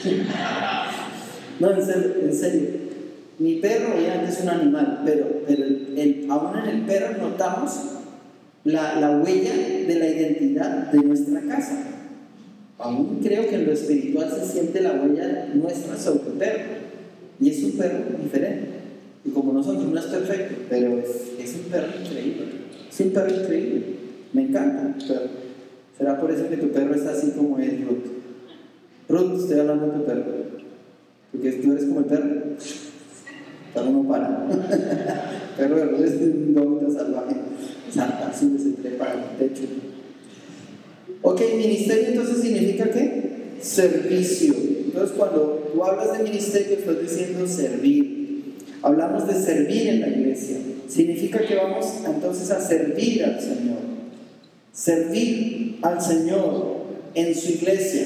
No, en serio, en serio. Mi perro obviamente es un animal, pero, pero el, el, aún en el perro notamos la, la huella de la identidad de nuestra casa. Aún creo que en lo espiritual se siente la huella nuestra sobre el perro. Y es un perro diferente. Y como nosotros, no es perfecto, pero es, es un perro increíble. Es un perro increíble. Me encanta el perro. ¿Será por eso que tu perro está así como es, Ruth? Ruth, estoy hablando de tu perro. Porque tú eres como el perro. El perro no para. El perro de Ruth es un vómito salvaje. Salta, sube, se trepa al techo. Ok, ministerio entonces significa ¿qué? Servicio. Entonces cuando tú hablas de ministerio estás diciendo servir. Hablamos de servir en la iglesia. Significa que vamos entonces a servir al Señor. Servir al Señor en su iglesia.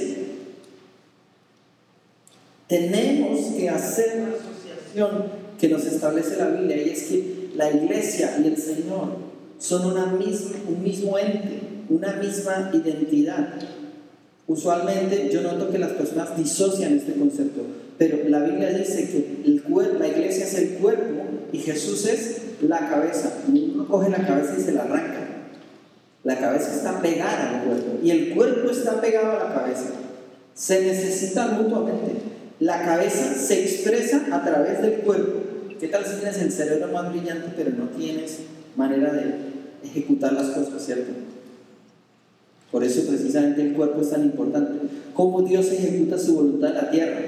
Tenemos que hacer una asociación que nos establece la Biblia, y es que la iglesia y el Señor son una misma, un mismo ente, una misma identidad. Usualmente yo noto que las personas disocian este concepto, pero la Biblia dice que el cuerpo, la iglesia es el cuerpo y Jesús es la cabeza. Uno coge la cabeza y se la arranca. La cabeza está pegada al cuerpo y el cuerpo está pegado a la cabeza. Se necesitan mutuamente. La cabeza se expresa a través del cuerpo. ¿Qué tal si tienes el cerebro más brillante pero no tienes manera de ejecutar las cosas, cierto? Por eso precisamente el cuerpo es tan importante. ¿Cómo Dios ejecuta su voluntad en la tierra?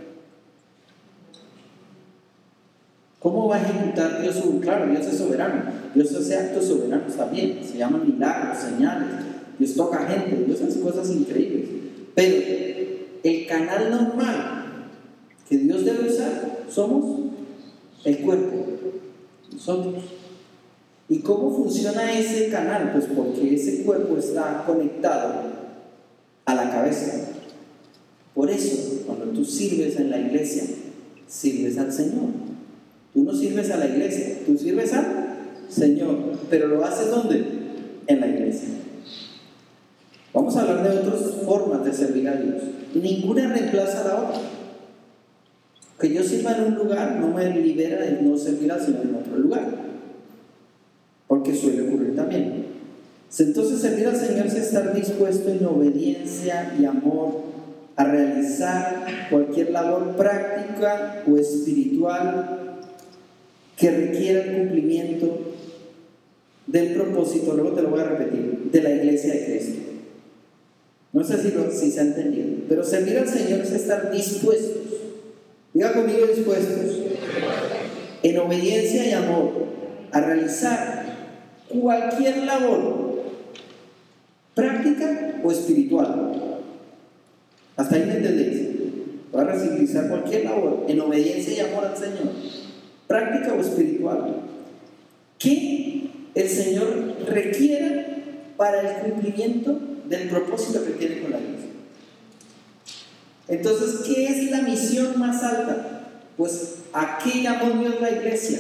¿Cómo va a ejecutar Dios su voluntad? Claro, Dios es soberano. Dios hace actos soberanos también. Se llaman milagros, señales. Dios toca gente. Dios hace cosas increíbles. Pero el canal normal que Dios debe usar somos el cuerpo. Nosotros. ¿Y cómo funciona ese canal? Pues porque ese cuerpo está conectado a la cabeza. Por eso, cuando tú sirves en la iglesia, sirves al Señor. Tú no sirves a la iglesia, tú sirves al Señor. Pero lo haces ¿dónde? En la iglesia. Vamos a hablar de otras formas de servir a Dios. Ninguna reemplaza a la otra. Que yo sirva en un lugar no me libera de no servir al Señor en otro lugar. Porque suele ocurrir también. Entonces servir al Señor es estar dispuesto en obediencia y amor a realizar cualquier labor práctica o espiritual que requiera el cumplimiento del propósito, luego te lo voy a repetir, de la iglesia de Cristo. No sé si, lo, si se ha entendido, pero servir al Señor es estar dispuestos, diga conmigo dispuestos, en obediencia y amor a realizar cualquier labor práctica o espiritual Hasta ahí me entendéis. Va a realizar cualquier labor en obediencia y amor al Señor, práctica o espiritual, que el Señor requiera para el cumplimiento del propósito que tiene con la iglesia. Entonces, ¿qué es la misión más alta? Pues, ¿a qué llamó Dios la iglesia?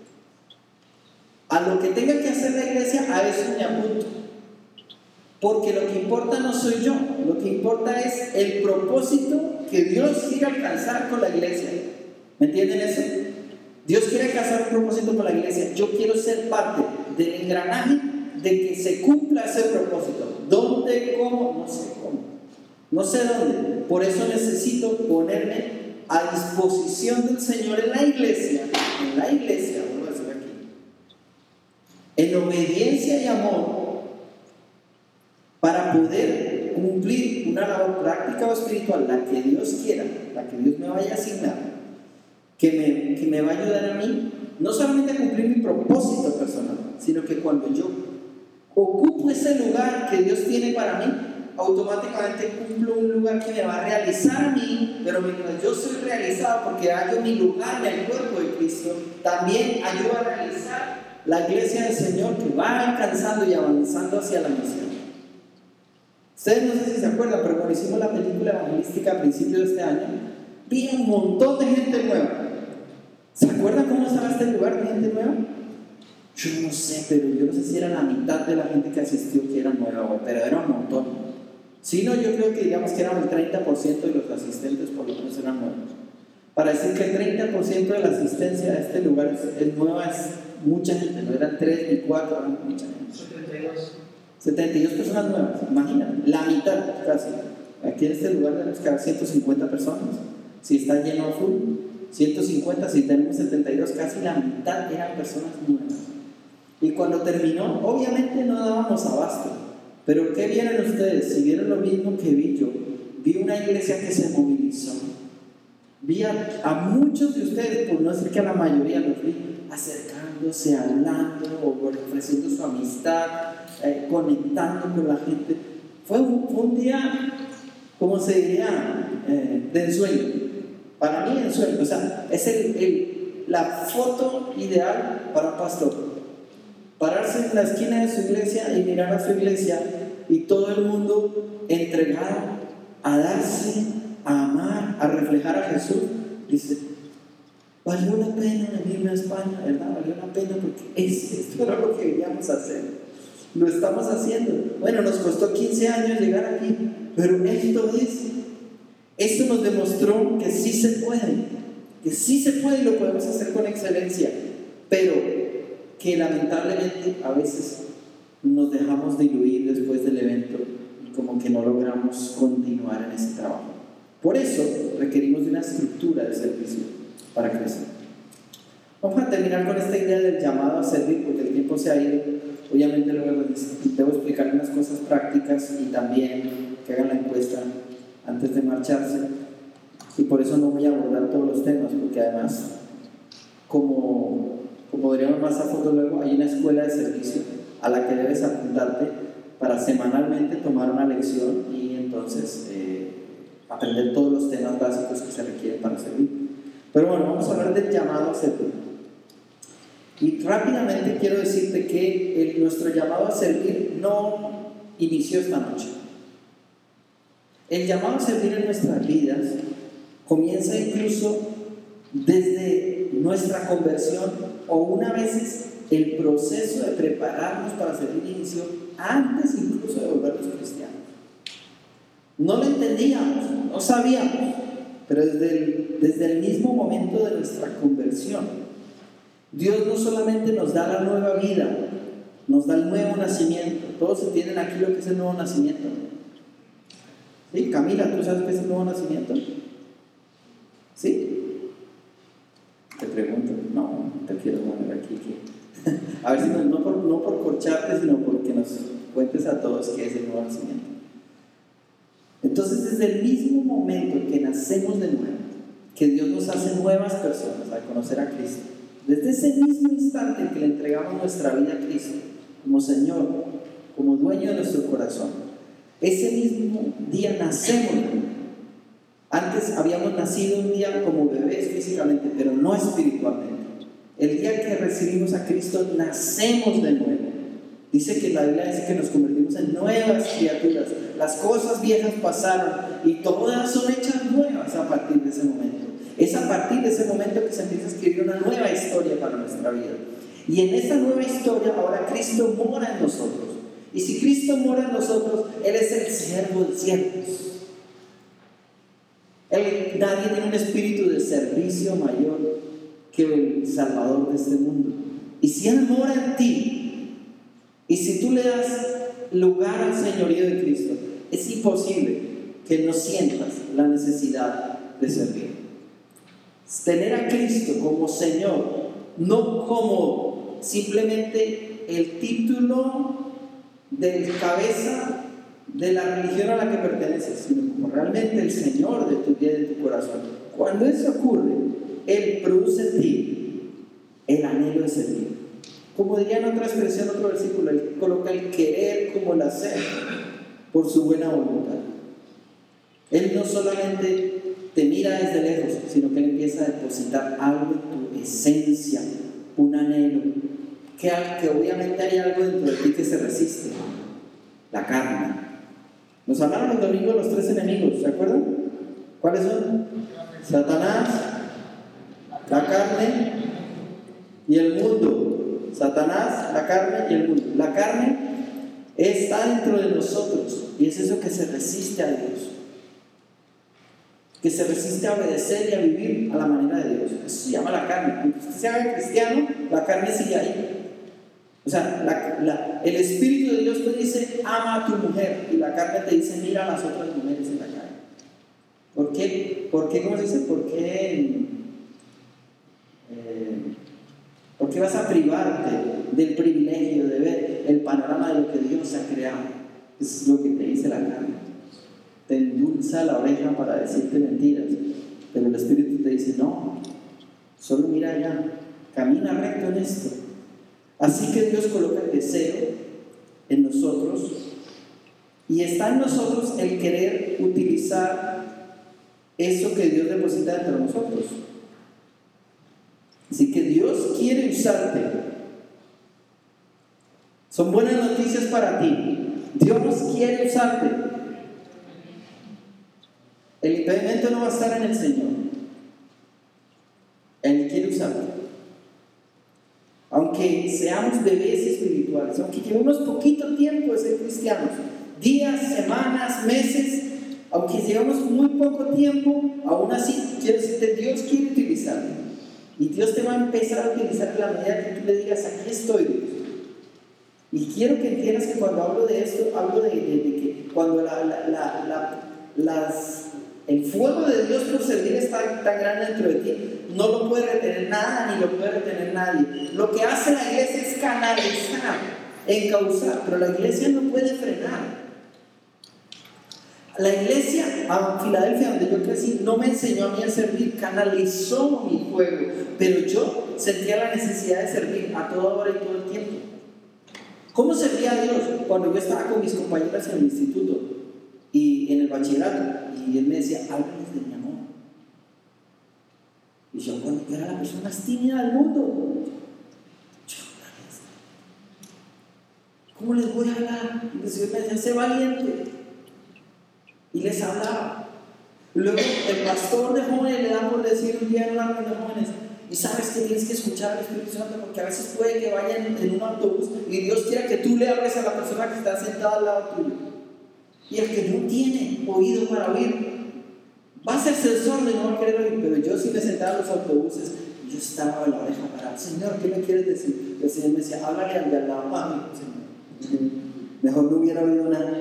A lo que tenga que hacer la iglesia, a eso me apunto. Porque lo que importa no soy yo, lo que importa es el propósito que Dios quiere alcanzar con la iglesia. ¿Me entienden eso? Dios quiere alcanzar un propósito con la iglesia. Yo quiero ser parte del engranaje de que se cumpla ese propósito. ¿Dónde? ¿Cómo? No sé cómo. No sé dónde. Por eso necesito ponerme a disposición del Señor en la iglesia, en la iglesia, vamos a decir aquí, en obediencia y amor, para poder cumplir una labor práctica o espiritual, la que Dios quiera, la que Dios me vaya a asignar, que me, que me va a ayudar a mí, no solamente a cumplir mi propósito personal, sino que cuando yo ocupo ese lugar que Dios tiene para mí, automáticamente cumplo un lugar que me va a realizar a mí, pero mientras yo soy realizado porque hallo mi lugar en el cuerpo de Cristo, también ayudo a realizar la iglesia del Señor que va alcanzando y avanzando hacia la misión. Ustedes no sé si se acuerdan, pero cuando hicimos la película evangelística a principios de este año, vi un montón de gente nueva. ¿Se acuerdan cómo estaba este lugar de gente nueva? Yo no sé, pero yo no sé si era la mitad de la gente que asistió que era nueva, pero era un montón. Si no, yo creo que digamos que eran el treinta por ciento de los asistentes por lo menos eran nuevos. Para decir que el treinta por ciento de la asistencia a este lugar es, es nueva, es mucha gente, no eran tres ni cuatro, eran mucha gente. setenta y dos. setenta y dos personas nuevas, imagínate, la mitad casi. Aquí en este lugar tenemos que haber ciento cincuenta personas. Si está lleno a full, ciento cincuenta, si tenemos setenta y dos, casi la mitad eran personas nuevas. Y cuando terminó, obviamente no dábamos abasto. Pero ¿qué vieron ustedes? Si vieron lo mismo que vi yo, vi una iglesia que se movilizó. Vi a, a muchos de ustedes, por no decir que a la mayoría, los vi acercándose, hablando, o ofreciendo su amistad, eh, conectando con la gente. Fue un, fue un día, ¿cómo se diría? Eh, de ensueño. Para mí, ensueño. O sea, es el, el, la foto ideal para un pastor. Pararse en la esquina de su iglesia y mirar a su iglesia y todo el mundo entregado a darse, a amar, a reflejar a Jesús. Dice, valió la pena venirme a España, ¿verdad? Valió la pena porque es, esto era lo que queríamos hacer. Lo estamos haciendo. Bueno, nos costó quince años llegar aquí, pero esto es, esto nos demostró que sí se puede, que sí se puede y lo podemos hacer con excelencia, pero que lamentablemente a veces nos dejamos diluir después del evento y como que no logramos continuar en ese trabajo. Por eso requerimos de una estructura de servicio para crecer. Vamos a terminar con esta idea del llamado a servir, porque el tiempo se ha ido. Obviamente luego debo explicar unas cosas prácticas y también que hagan la encuesta antes de marcharse. Y por eso no voy a abordar todos los temas, porque además, como Como veremos más a fondo luego, hay una escuela de servicio a la que debes apuntarte para semanalmente tomar una lección y entonces eh, aprender todos los temas básicos que se requieren para servir. Pero bueno, vamos a hablar del llamado a servir. Y rápidamente quiero decirte que el, nuestro llamado a servir no inició esta noche. El llamado a servir en nuestras vidas comienza incluso desde nuestra conversión, o una vez el proceso de prepararnos para servir inició antes incluso de volvernos cristianos. No lo entendíamos, no sabíamos, pero desde el, desde el mismo momento de nuestra conversión, Dios no solamente nos da la nueva vida, nos da el nuevo nacimiento. Todos entienden aquí lo que es el nuevo nacimiento. ¿Sí? Camila, ¿tú sabes qué es el nuevo nacimiento? ¿Sí? Te pregunto, no, te quiero poner aquí, aquí. A ver si no, no, por, no por corcharte, sino porque nos cuentes a todos qué es el nuevo nacimiento. Entonces, desde el mismo momento que nacemos de nuevo, que Dios nos hace nuevas personas al conocer a Cristo, desde ese mismo instante que le entregamos nuestra vida a Cristo, como Señor, como dueño de nuestro corazón, ese mismo día nacemos de nuevo. Antes habíamos nacido un día como bebés físicamente, pero no espiritualmente. El día que recibimos a Cristo, nacemos de nuevo. Dice que la Biblia dice que nos convertimos en nuevas criaturas. Las cosas viejas pasaron y todas son hechas nuevas a partir de ese momento. Es a partir de ese momento que se empieza a escribir una nueva historia para nuestra vida. Y en esa nueva historia ahora Cristo mora en nosotros. Y si Cristo mora en nosotros, Él es el siervo de siervos. Él, nadie tiene un espíritu de servicio mayor que el Salvador de este mundo. Y si Él mora en ti, y si tú le das lugar al señorío de Cristo, es imposible que no sientas la necesidad de servir. Tener a Cristo como Señor, no como simplemente el título del cabeza de la religión a la que perteneces, sino como realmente el Señor de tu vida y de tu corazón. Cuando eso ocurre, Él produce en ti el anhelo de servir. Como diría en otra expresión, otro versículo, Él coloca el querer como el hacer por su buena voluntad. Él no solamente te mira desde lejos, sino que Él empieza a depositar algo en tu esencia, un anhelo, que, que obviamente hay algo dentro de ti que se resiste, la carne. Nos hablaron el domingo de los tres enemigos, ¿se acuerdan? ¿Cuáles son? Satanás, la carne y el mundo. Satanás, la carne y el mundo. La carne está dentro de nosotros y es eso que se resiste a Dios, que se resiste a obedecer y a vivir a la manera de Dios. Eso se llama la carne. Aunque usted se haga cristiano, la carne sigue ahí. O sea, la, la, el Espíritu de Dios te dice, ama a tu mujer, y la carne te dice, mira a las otras mujeres en la calle. ¿Por qué? ¿Por qué? ¿Cómo se dice? ¿Por qué? Eh, ¿Por qué vas a privarte del privilegio de ver el panorama de lo que Dios ha creado? Eso es lo que te dice la carne. Te endulza la oreja para decirte mentiras, pero el Espíritu te dice, no, solo mira allá, camina recto en esto. Así que Dios coloca el deseo en nosotros y está en nosotros el querer utilizar eso que Dios deposita dentro de nosotros. Así que Dios quiere usarte. Son buenas noticias para ti. Dios quiere usarte. El impedimento no va a estar en el Señor. Él quiere usarte. Aunque seamos bebés espirituales, aunque llevemos poquito tiempo de ser cristianos, días, semanas, meses, aunque llevamos muy poco tiempo, aún así, quiero decirte, Dios quiere utilizarte. Y Dios te va a empezar a utilizar en la medida que tú le digas, aquí estoy, Dios. Y quiero que entiendas que cuando hablo de esto, hablo de, de, de que cuando la, la, la, la, las, el fuego de Dios por servir está tan grande dentro de ti, no lo puede retener nada, ni lo puede retener nadie. Lo que hace la iglesia es canalizar, encauzar, pero la iglesia no puede frenar. La iglesia a Filadelfia, donde yo crecí, no me enseñó a mí a servir, canalizó mi fuego, pero yo sentía la necesidad de servir a toda hora y todo el tiempo. ¿Cómo servía a Dios? Cuando yo estaba con mis compañeras en el instituto y en el bachillerato, y él me decía, háblales de mi amor. Y yo, cuando yo era la persona más tímida del mundo, yo, ¿cómo les voy a hablar? Y el Señor me decía, sé valiente. Y les hablaba. Luego el pastor de jóvenes le da por decir un día en una reunión de jóvenes, y sabes que tienes que escuchar al Espíritu Santo, porque a veces puede que vayan en un autobús y Dios quiera que tú le hables a la persona que está sentada al lado tuyo. Y el que no tiene oído para oír va a hacerse sordo y no va a querer oír. Pero yo sí me sentaba en los autobuses, yo estaba en la oreja parada. Señor, ¿qué me quieres decir? El Señor me decía, háblale al de al lado. Ah, Señor, mejor no hubiera oído nada.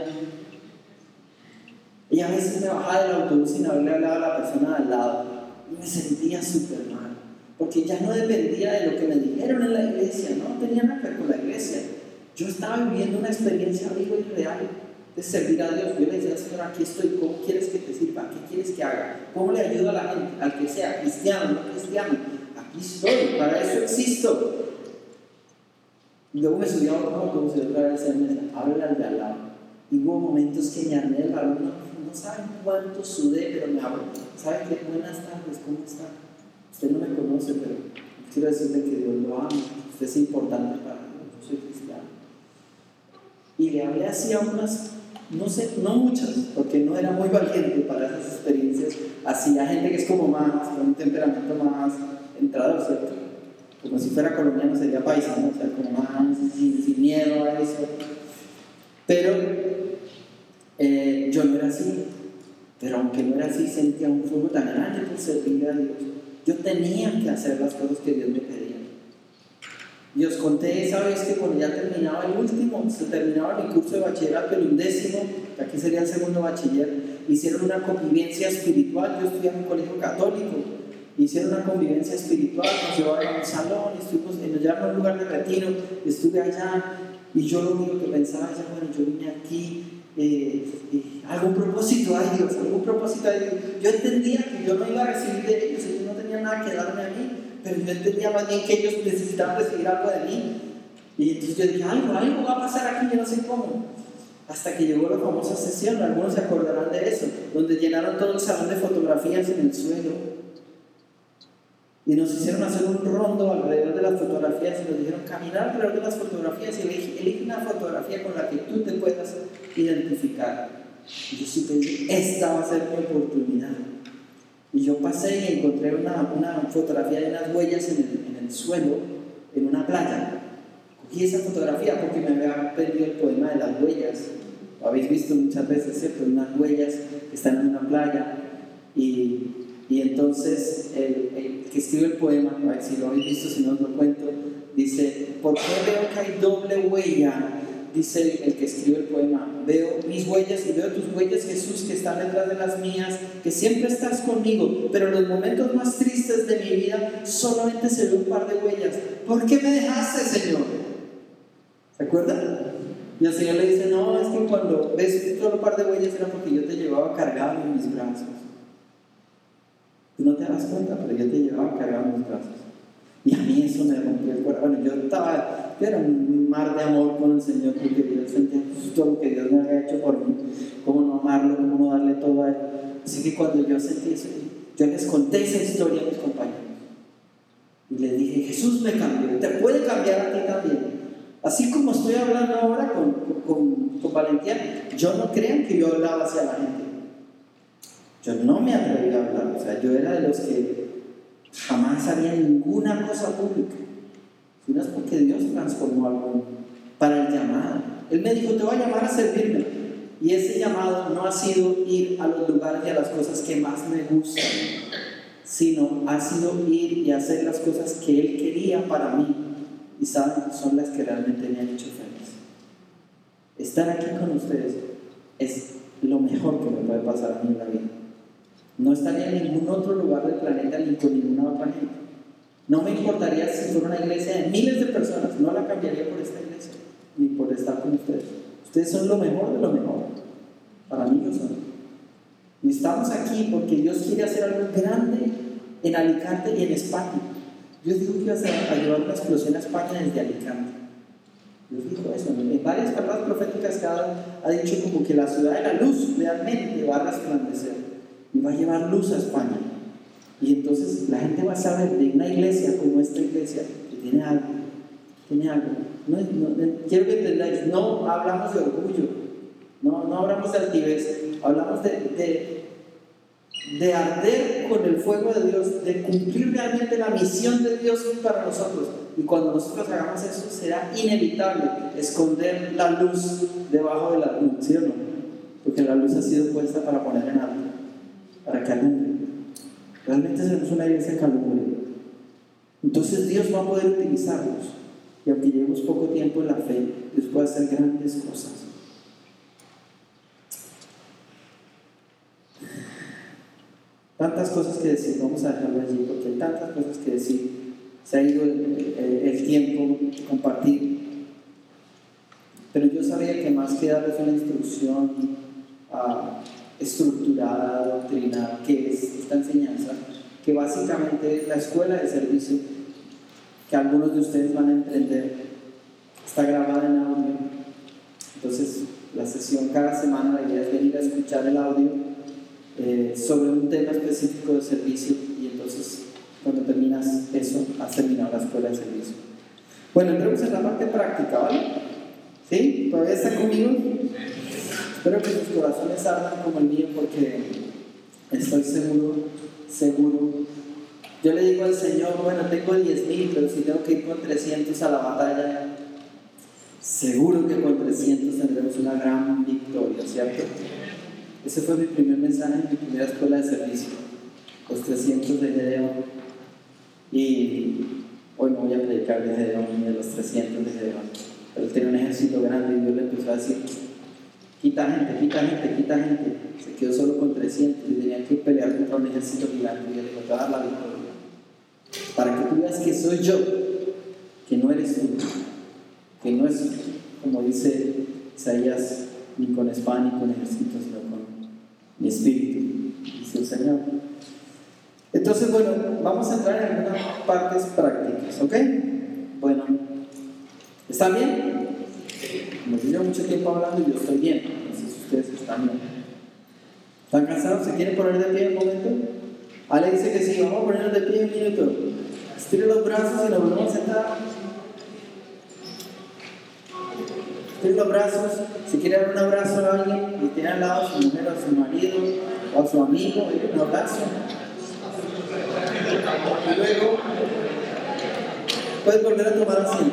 Y a veces me bajaba del autobús sin haberle hablado a la persona de al lado y me sentía súper mal, porque ya no dependía de lo que me dijeron en la iglesia, no tenía nada que ver con la iglesia. Yo estaba viviendo una experiencia viva y real de servir a Dios. Yo le decía, Señor, aquí estoy, ¿cómo quieres que te sirva? ¿Qué quieres que haga? ¿Cómo le ayudo a la gente? Al que sea cristiano, no cristiano, aquí estoy, para eso existo. Y luego me subí a otro autobús y otra vez me decía, habla al de al lado. Y hubo momentos que me armé el valor, no, no saben cuánto sudé, pero me habló. ¿Sabe qué? Buenas tardes, ¿cómo está? Usted no me conoce, pero quiero decirle que Dios lo ama, usted es importante para mí, yo soy cristiano. Y le hablé así a unas, no sé, no muchas, porque no era muy valiente para esas experiencias, así a gente que es como más, con un temperamento más entrador, ¿cierto? Como si fuera colombiano sería paisa, ¿no? O sea, como más sin, sin miedo a eso. Pero eh, yo no era así, pero aunque no era así, sentía un fuego tan grande por servirle a Dios. Yo tenía que hacer las cosas que Dios me pedía. Y os conté esa vez que cuando ya terminaba el último, se terminaba mi curso de bachillerato, el undécimo, que aquí sería el segundo bachiller, hicieron una convivencia espiritual. Yo estudié en un colegio católico, hicieron una convivencia espiritual, nos llevaron a un salón, estuvimos, nos llevaron a un lugar de retiro, estuve allá, y yo lo único que pensaba era, bueno, yo vine aquí, eh, eh, algún propósito hay Dios, algún propósito hay Dios. Yo entendía que yo no iba a recibir de ellos, ellos no tenían nada que darme a mí, pero yo entendía más bien que ellos necesitaban recibir algo de mí. Y entonces yo dije, algo, algo va a pasar aquí, yo no sé cómo. Hasta que llegó la famosa sesión, algunos se acordarán de eso, donde llenaron todo el salón de fotografías en el suelo. Y nos hicieron hacer un rondo alrededor de las fotografías y nos dijeron caminar alrededor de las fotografías y elige, elige una fotografía con la que tú te puedas identificar. Y yo sí pensé, esta va a ser mi oportunidad. Y yo pasé y encontré una, una fotografía de unas huellas en el, en el suelo, en una playa. Cogí esa fotografía porque me había pedido el poema de las huellas. Lo habéis visto muchas veces, ¿cierto? Unas huellas que están en una playa. Y, y entonces el, el que escribe el poema, a ver si lo habéis visto, si no os lo cuento, dice, ¿por qué veo que hay doble huella? Dice el, el que escribe el poema, veo mis huellas y veo tus huellas, Jesús, que están detrás de las mías, que siempre estás conmigo, pero en los momentos más tristes de mi vida solamente se ve un par de huellas. ¿Por qué me dejaste, Señor? ¿Se acuerdan? Y el Señor le dice, no, es que cuando ves un solo par de huellas era porque yo te llevaba cargado en mis brazos. Tú no te das cuenta, pero yo te llevaba cargado en mis brazos. Y a mí eso me rompió el corazón. Bueno, yo estaba, yo era un mar de amor con el Señor, porque yo sentía todo lo que Dios me había hecho por mí, cómo no amarlo, cómo no darle todo a Él. Así que cuando yo sentí eso, yo les conté esa historia a mis compañeros. Y les dije, Jesús me cambió, te puede cambiar a ti también. Así como estoy hablando ahora con, con, con valentía, yo no crean que yo hablaba hacia la gente. Yo no me atreví a hablar, o sea, yo era de los que jamás haría ninguna cosa pública, sino es porque Dios transformó algo para el llamado. Él me dijo, te voy a llamar a servirme. Y ese llamado no ha sido ir a los lugares y a las cosas que más me gustan, sino ha sido ir y hacer las cosas que Él quería para mí. Y saben, son las que realmente me han hecho feliz. Estar aquí con ustedes es lo mejor que me puede pasar a mí en la vida. No estaría en ningún otro lugar del planeta ni con ninguna otra gente. No me importaría si fuera una iglesia de miles de personas, no la cambiaría por esta iglesia, ni por estar con ustedes. Ustedes son lo mejor de lo mejor. Para mí lo son. Y estamos aquí porque Dios quiere hacer algo grande en Alicante y en España. Dios dijo que iba a llevar una explosión a España desde Alicante. Dios dijo eso. En varias palabras proféticas que ha, ha dicho como que la ciudad de la luz realmente va a resplandecer y va a llevar luz a España. Y entonces la gente va a saber de una iglesia como esta iglesia que tiene algo, tiene algo. No, no, no, quiero que entendáis, no hablamos de orgullo, no, no hablamos de altivez, hablamos de, de, de arder con el fuego de Dios, de cumplir realmente la misión de Dios para nosotros. Y cuando nosotros hagamos eso, será inevitable esconder la luz debajo de la luz, ¿sí o no? Porque la luz ha sido puesta para poner en alto, para que alumbre. Realmente somos una iglesia que alumbre. Entonces Dios va a poder utilizarnos. Y aunque llevemos poco tiempo en la fe, Dios puede hacer grandes cosas. Tantas cosas que decir, vamos a dejarlo allí, porque hay tantas cosas que decir. Se ha ido el, el, el tiempo de compartir. Pero yo sabía que más que darles una instrucción uh, estructurada, doctrinal, que es esta enseñanza, que básicamente es la escuela de servicio que algunos de ustedes van a emprender, está grabada en audio. Entonces, la, la sesión cada semana. La idea es venir a escuchar el audio eh, sobre un tema específico de servicio, y entonces cuando terminas eso, has terminado la escuela de servicio. Bueno, entremos en la parte práctica, ¿vale? ¿Sí? ¿Todavía están conmigo? Espero que sus corazones ardan como el mío, porque estoy seguro, seguro. Yo le digo al Señor, bueno, tengo diez mil, pero si tengo que ir con trescientos a la batalla, seguro que con trescientos tendremos una gran victoria, ¿cierto? Ese fue mi primer mensaje en mi primera escuela de servicio, los trescientos de Gedeón. Y hoy no voy a predicar de Gedeón ni de los trescientos de Gedeón, pero él tenía un ejército grande y Dios le empezó a decir, quita gente, quita gente, quita gente. Se quedó solo con trescientos y tenía que pelear contra un ejército gigante, y él le dijo, te voy a dar la victoria, para que tú veas que soy yo, que no eres tú, que no es, como dice Isaías, ni con espada ni con ejército, sino con mi espíritu, dice el Señor. Entonces, bueno, vamos a entrar en algunas partes prácticas, ¿ok? Bueno, ¿están bien? Como yo llevo mucho tiempo hablando y yo estoy bien, no sé si ustedes están bien. ¿Están cansados? ¿Se quieren poner de pie un momento? Ale dice que sí, vamos a ponernos de pie un minuto. Estire los brazos y nos volvemos a sentar. Estire los brazos. Si quiere dar un abrazo a alguien y tiene al lado a su mujer, a su marido o a su amigo, un abrazo. Y luego puedes volver a tomar asiento.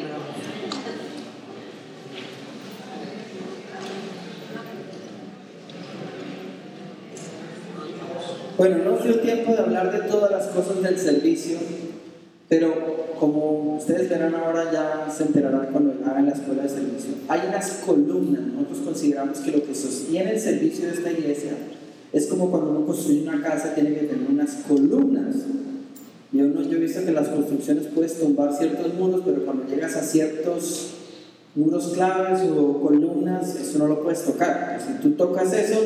Bueno, no dio tiempo de hablar de todas las cosas del servicio, pero como ustedes verán ahora, ya se enterarán cuando hagan la escuela de servicio. Hay unas columnas. Nosotros consideramos que lo que sostiene el servicio de esta iglesia es como cuando uno construye una casa, tiene que tener unas columnas. Y uno, yo he visto que en las construcciones puedes tumbar ciertos muros, pero cuando llegas a ciertos muros claves o columnas, eso no lo puedes tocar. Si tú tocas eso,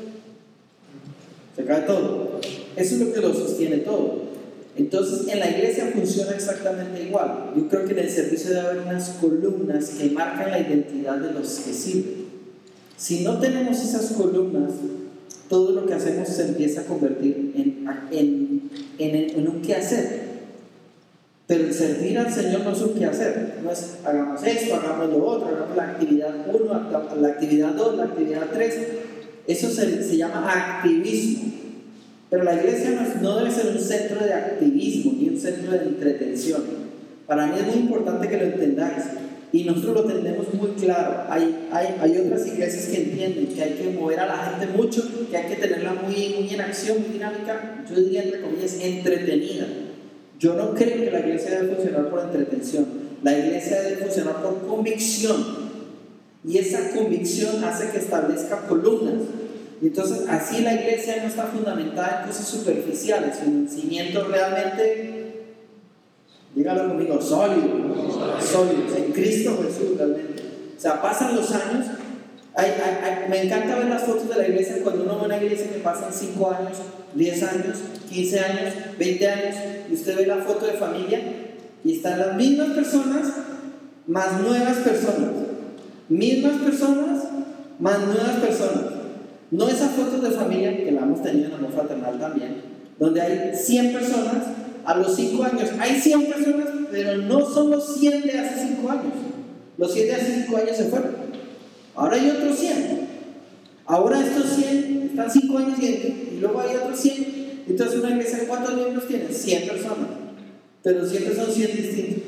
se cae todo. Eso es lo que lo sostiene todo. Entonces, en la iglesia funciona exactamente igual. Yo creo que en el servicio debe haber unas columnas que marcan la identidad de los que sirven. Si no tenemos esas columnas, todo lo que hacemos se empieza a convertir en, en, en, en un quehacer. Pero el servir al Señor no es un quehacer. No es hagamos esto, hagamos lo otro, hagamos la actividad uno, la actividad dos, la actividad tres. Eso se, se llama activismo. Pero la iglesia no, no debe ser un centro de activismo ni un centro de entretención. Para mí es muy importante que lo entendáis. Y nosotros lo tenemos muy claro. Hay, hay, hay otras iglesias que entienden que hay que mover a la gente mucho, que hay que tenerla muy, muy en acción, muy dinámica. Yo diría, entre comillas, entretenida. Yo no creo que la iglesia debe funcionar por entretención. La iglesia debe funcionar por convicción. Y esa convicción hace que establezca columnas. Y entonces así la iglesia no está fundamentada en cosas superficiales, sino en cimientos realmente, dígalo conmigo, sólidos, sólidos, en Cristo Jesús realmente. O sea, pasan los años. Hay, hay, hay, me encanta ver las fotos de la iglesia cuando uno ve una iglesia que pasan cinco años, diez años, quince años, veinte años, y usted ve la foto de familia y están las mismas personas más nuevas personas, mismas personas más nuevas personas. No esas fotos de familia que la hemos tenido en amor fraternal también, donde hay cien personas, a los cinco años hay cien personas, pero no son los cien de hace cinco años. Los cien de hace cinco años se fueron. Ahora hay otros cien. Ahora estos cien están cinco años y, y luego hay otros cien. Entonces una iglesia, ¿cuántos miembros tiene? cien personas. Pero siempre son cien distintos.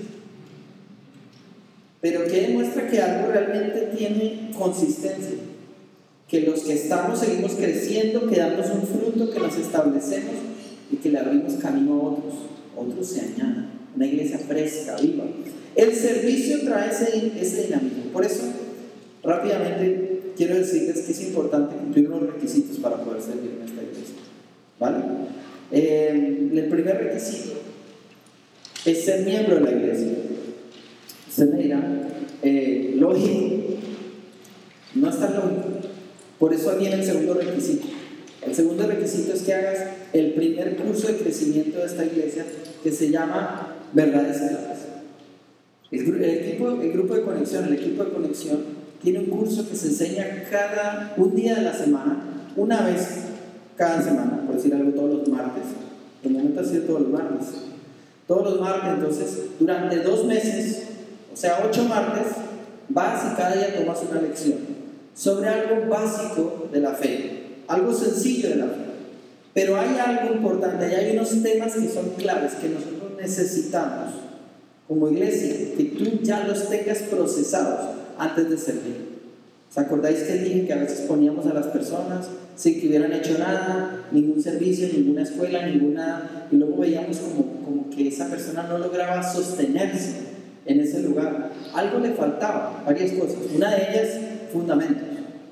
Pero que demuestra que algo realmente tiene consistencia. Que los que estamos seguimos creciendo, que damos un fruto, que nos establecemos y que le abrimos camino a otros. Otros se añadan. Una iglesia fresca, viva. El servicio trae ese, ese dinamismo. Por eso, rápidamente, quiero decirles que es importante cumplir unos requisitos para poder servir en esta iglesia. ¿Vale? Eh, el primer requisito es ser miembro de la iglesia. Usted me dirá, eh, lógico. No es tan lógico. Por eso viene el segundo requisito. El segundo requisito es que hagas el primer curso de crecimiento de esta iglesia, que se llama Verdades Claras. El, el, equipo, el grupo de conexión, el equipo de conexión, tiene un curso que se enseña cada, un día de la semana, una vez cada semana, por decir algo, todos los martes. De momento ha sido todos los martes. Todos los martes, entonces, durante dos meses, o sea, ocho martes, vas y cada día tomas una lección sobre algo básico de la fe, algo sencillo de la fe. Pero hay algo importante, hay unos temas que son claves que nosotros necesitamos como iglesia, que tú ya los tengas procesados antes de servir. ¿Os acordáis que dije que a veces poníamos a las personas sin que hubieran hecho nada, ningún servicio, ninguna escuela, ninguna, y luego veíamos como, como que esa persona no lograba sostenerse en ese lugar? Algo le faltaba, varias cosas. Una de ellas, fundamentos.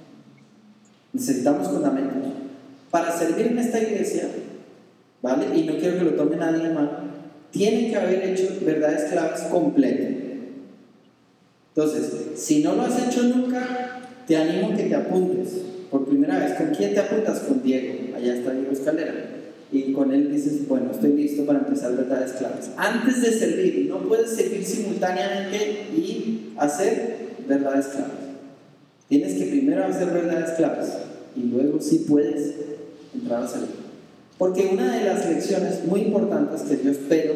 Necesitamos fundamentos. Para servir en esta iglesia, ¿vale? Y no quiero que lo tome nadie mal, tienen que haber hecho verdades claves completas. Entonces, si no lo has hecho nunca, te animo a que te apuntes por primera vez. ¿Con quién te apuntas? Con Diego. Allá está Diego Escalera. Y con él dices, bueno, estoy listo para empezar verdades claves. Antes de servir, no puedes servir simultáneamente y hacer verdades claves. Tienes que primero hacer verdades claves y luego sí puedes entrar a servir. Porque una de las lecciones muy importantes que yo espero,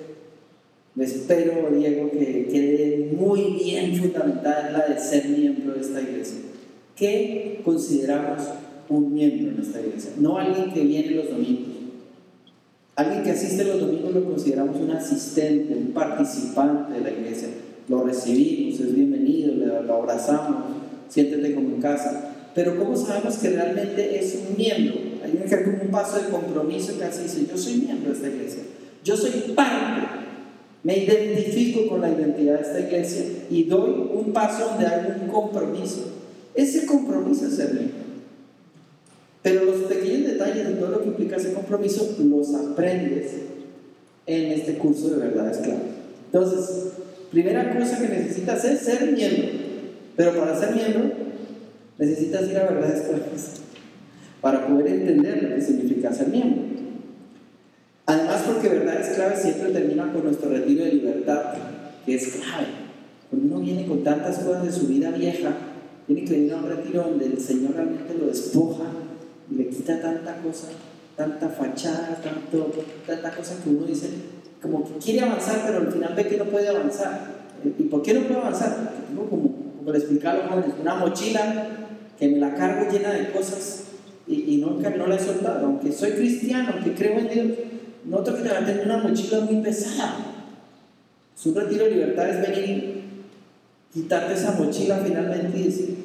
espero, Diego, que quede muy bien fundamentada es la de ser miembro de esta iglesia. ¿Qué consideramos un miembro en esta iglesia? No alguien que viene los domingos. Alguien que asiste los domingos lo consideramos un asistente, un participante de la iglesia. Lo recibimos, es bienvenido, lo abrazamos, siéntete como en casa. Pero ¿cómo sabemos que realmente es un miembro? Hay que hacer como un paso de compromiso que así dice: yo soy miembro de esta iglesia, yo soy parte, me identifico con la identidad de esta iglesia y doy un paso donde hay un compromiso. Ese compromiso es ser miembro. Pero los pequeños detalles de todo lo que implica ese compromiso los aprendes en este curso de verdades claves. Entonces, primera cosa que necesitas es ser miembro. Pero para ser miembro necesitas ir a verdades claves para poder entender lo que significa ser miembro. Además, porque verdades claves siempre terminan con nuestro retiro de libertad, que es clave. Cuando uno viene con tantas cosas de su vida vieja, tiene que venir a un retiro donde el Señor realmente lo despoja y le quita tanta cosa, tanta fachada, tanto, tanta cosa que uno dice, como que quiere avanzar, pero al final ve que no puede avanzar. ¿Y por qué no puede avanzar? Porque tengo como, como le explicaba a los jóvenes, una mochila que me la cargo llena de cosas y, y nunca no la he soltado. Aunque soy cristiano, aunque creo en Dios, noto que te va a tener una mochila muy pesada. Es un retiro de libertad, es venir, quitarte esa mochila finalmente y decir: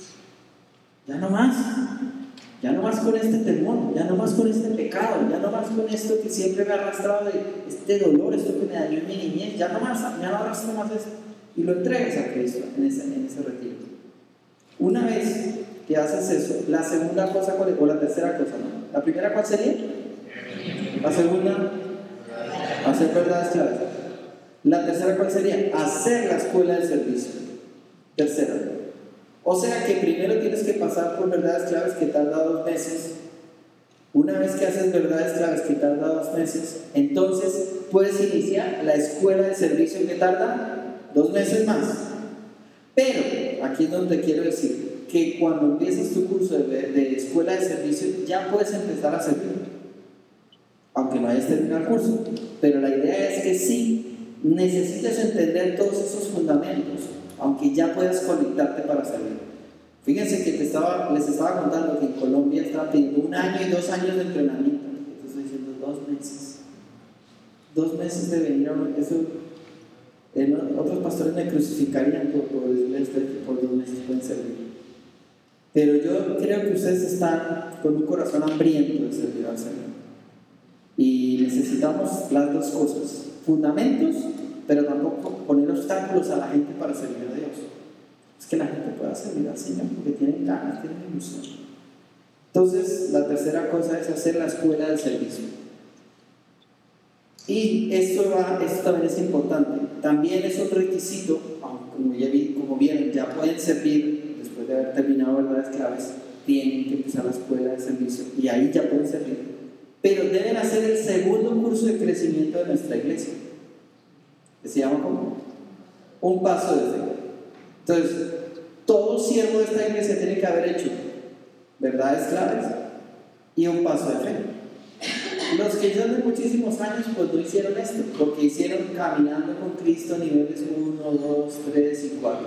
ya no más, ya no más con este temor, ya no más con este pecado, ya no más con esto que siempre me ha arrastrado, de este dolor, esto que me dañó en mi niñez, ya no más, ya no arrastro más esto. Y lo entregas a Cristo en ese, en ese retiro. Una vez que haces eso, la segunda cosa, ¿cuál es? O la tercera cosa, ¿no? ¿La primera cuál sería? La segunda, hacer verdades claves. La tercera, ¿cuál sería? Hacer la escuela de servicio. Tercera. O sea que primero tienes que pasar por verdades claves que tarda dos meses. Una vez que haces verdades claves que tarda dos meses, entonces puedes iniciar la escuela de servicio que tarda dos meses más. Pero aquí es donde quiero decir que cuando empieces tu curso de, de escuela de servicio ya puedes empezar a servir, aunque no hayas terminado el curso. Pero la idea es que sí necesitas entender todos esos fundamentos, aunque ya puedas conectarte para servir. Fíjense que te estaba, les estaba contando que en Colombia estaban pidiendo un año y dos años de entrenamiento. Te estoy diciendo dos meses. Dos meses de venir a un, eso. Eh, otros pastores me crucificarían por, por decirles que por dos meses pueden servir. Pero yo creo que ustedes están con un corazón hambriento de servir al Señor. Y necesitamos las dos cosas: fundamentos, pero tampoco poner obstáculos a la gente para servir a Dios. Es que la gente pueda servir al Señor porque tienen ganas, tienen ilusión. Entonces, la tercera cosa es hacer la escuela de servicio. Y esto, va, esto también es importante. También es un requisito, como ya vi, como vieron, ya pueden servir después de haber terminado verdades claves, tienen que empezar la escuela de servicio y ahí ya pueden servir. Pero deben hacer el segundo curso de crecimiento de nuestra iglesia, que se llama como un paso de fe. Entonces, todo siervo de esta iglesia tiene que haber hecho verdades claves y un paso de fe. Los que ya de muchísimos años pues no hicieron esto, porque hicieron caminando con Cristo niveles uno, dos, tres y cuatro.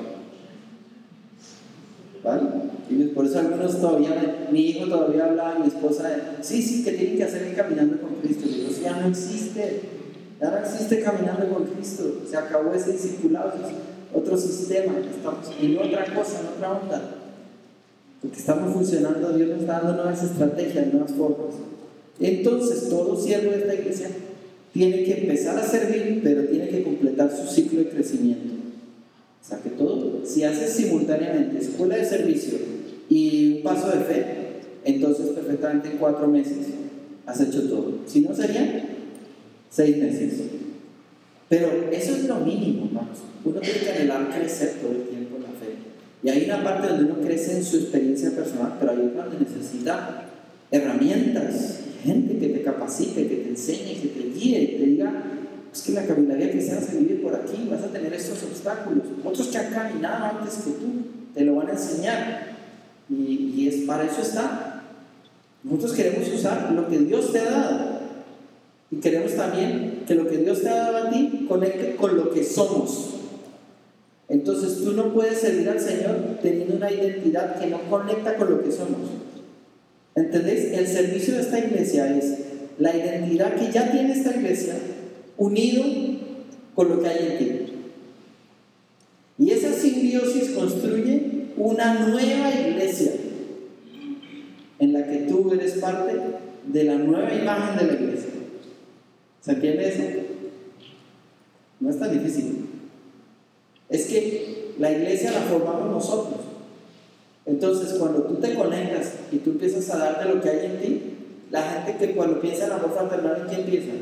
¿Vale? Y por eso algunos todavía, mi hijo todavía hablaba, mi esposa, sí, sí, que tienen que hacer el caminando con Cristo. Y yo, eso ya no existe, ya no existe caminando con Cristo, se acabó ese discipulado, es otro sistema, estamos en otra cosa, en otra onda. Porque estamos funcionando, Dios nos está dando nuevas estrategias, nuevas formas. Entonces, todo siervo de esta iglesia tiene que empezar a servir, pero tiene que completar su ciclo de crecimiento. O sea que todo, si haces simultáneamente escuela de servicio y un paso de fe, entonces perfectamente en cuatro meses has hecho todo. Si no, serían seis meses. Pero eso es lo mínimo, hermanos. Uno tiene que anhelar crecer todo el tiempo en la fe. Y hay una parte donde uno crece en su experiencia personal, pero hay otra donde necesita herramientas, gente que te capacite, que te enseñe, que te guíe y te diga, es que la caminaría cristiana se vive por aquí, vas a tener estos obstáculos. Otros que han caminado antes que tú te lo van a enseñar. Y, y es, para eso está. Nosotros queremos usar lo que Dios te ha dado. Y queremos también que lo que Dios te ha dado a ti conecte con lo que somos. Entonces tú no puedes servir al Señor teniendo una identidad que no conecta con lo que somos. ¿Entendéis? El servicio de esta iglesia es la identidad que ya tiene esta iglesia unido con lo que hay en ti. Y esa simbiosis construye una nueva iglesia en la que tú eres parte de la nueva imagen de la iglesia. ¿Se entiende eso? No es tan difícil. Es que la iglesia la formamos nosotros. Entonces, cuando tú te conectas y tú empiezas a dar de lo que hay en ti, la gente que cuando piensa en amor fraternal, ¿en quién piensa?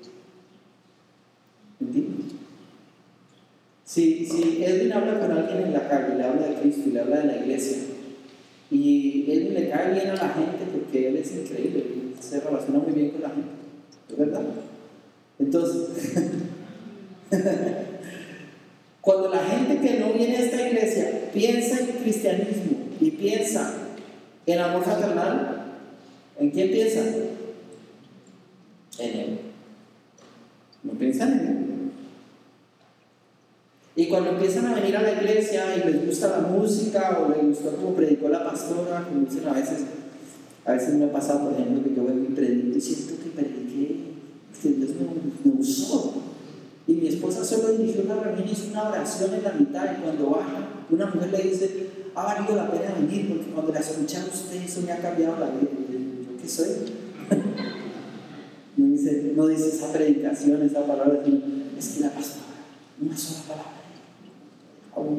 ¿En ti? Si, si Edwin habla con alguien en la calle, le habla de Cristo y le habla de la iglesia, y Edwin le cae bien a la gente porque él es increíble, se relaciona muy bien con la gente, ¿es verdad? Entonces, cuando la gente que no viene a esta iglesia piensa en cristianismo y piensa en amor fraternal, ¿en quién piensa? En él. No piensan en él. Y cuando empiezan a venir a la iglesia y les gusta la música o les gustó como predicó la pastora, como dicen a veces, a veces me ha pasado, por ejemplo, que yo vengo y predico y siento que prediqué, que Dios me, me usó. Y mi esposa solo dirigió una reunión y hizo una oración en la mitad, y cuando baja, una mujer le dice, ha valido la pena venir porque cuando la escuché a usted eso me ha cambiado la vida. Y yo, ¿qué soy? No dice, no dice esa predicación, esa palabra, sino, es que la pastora, una sola palabra. Aún.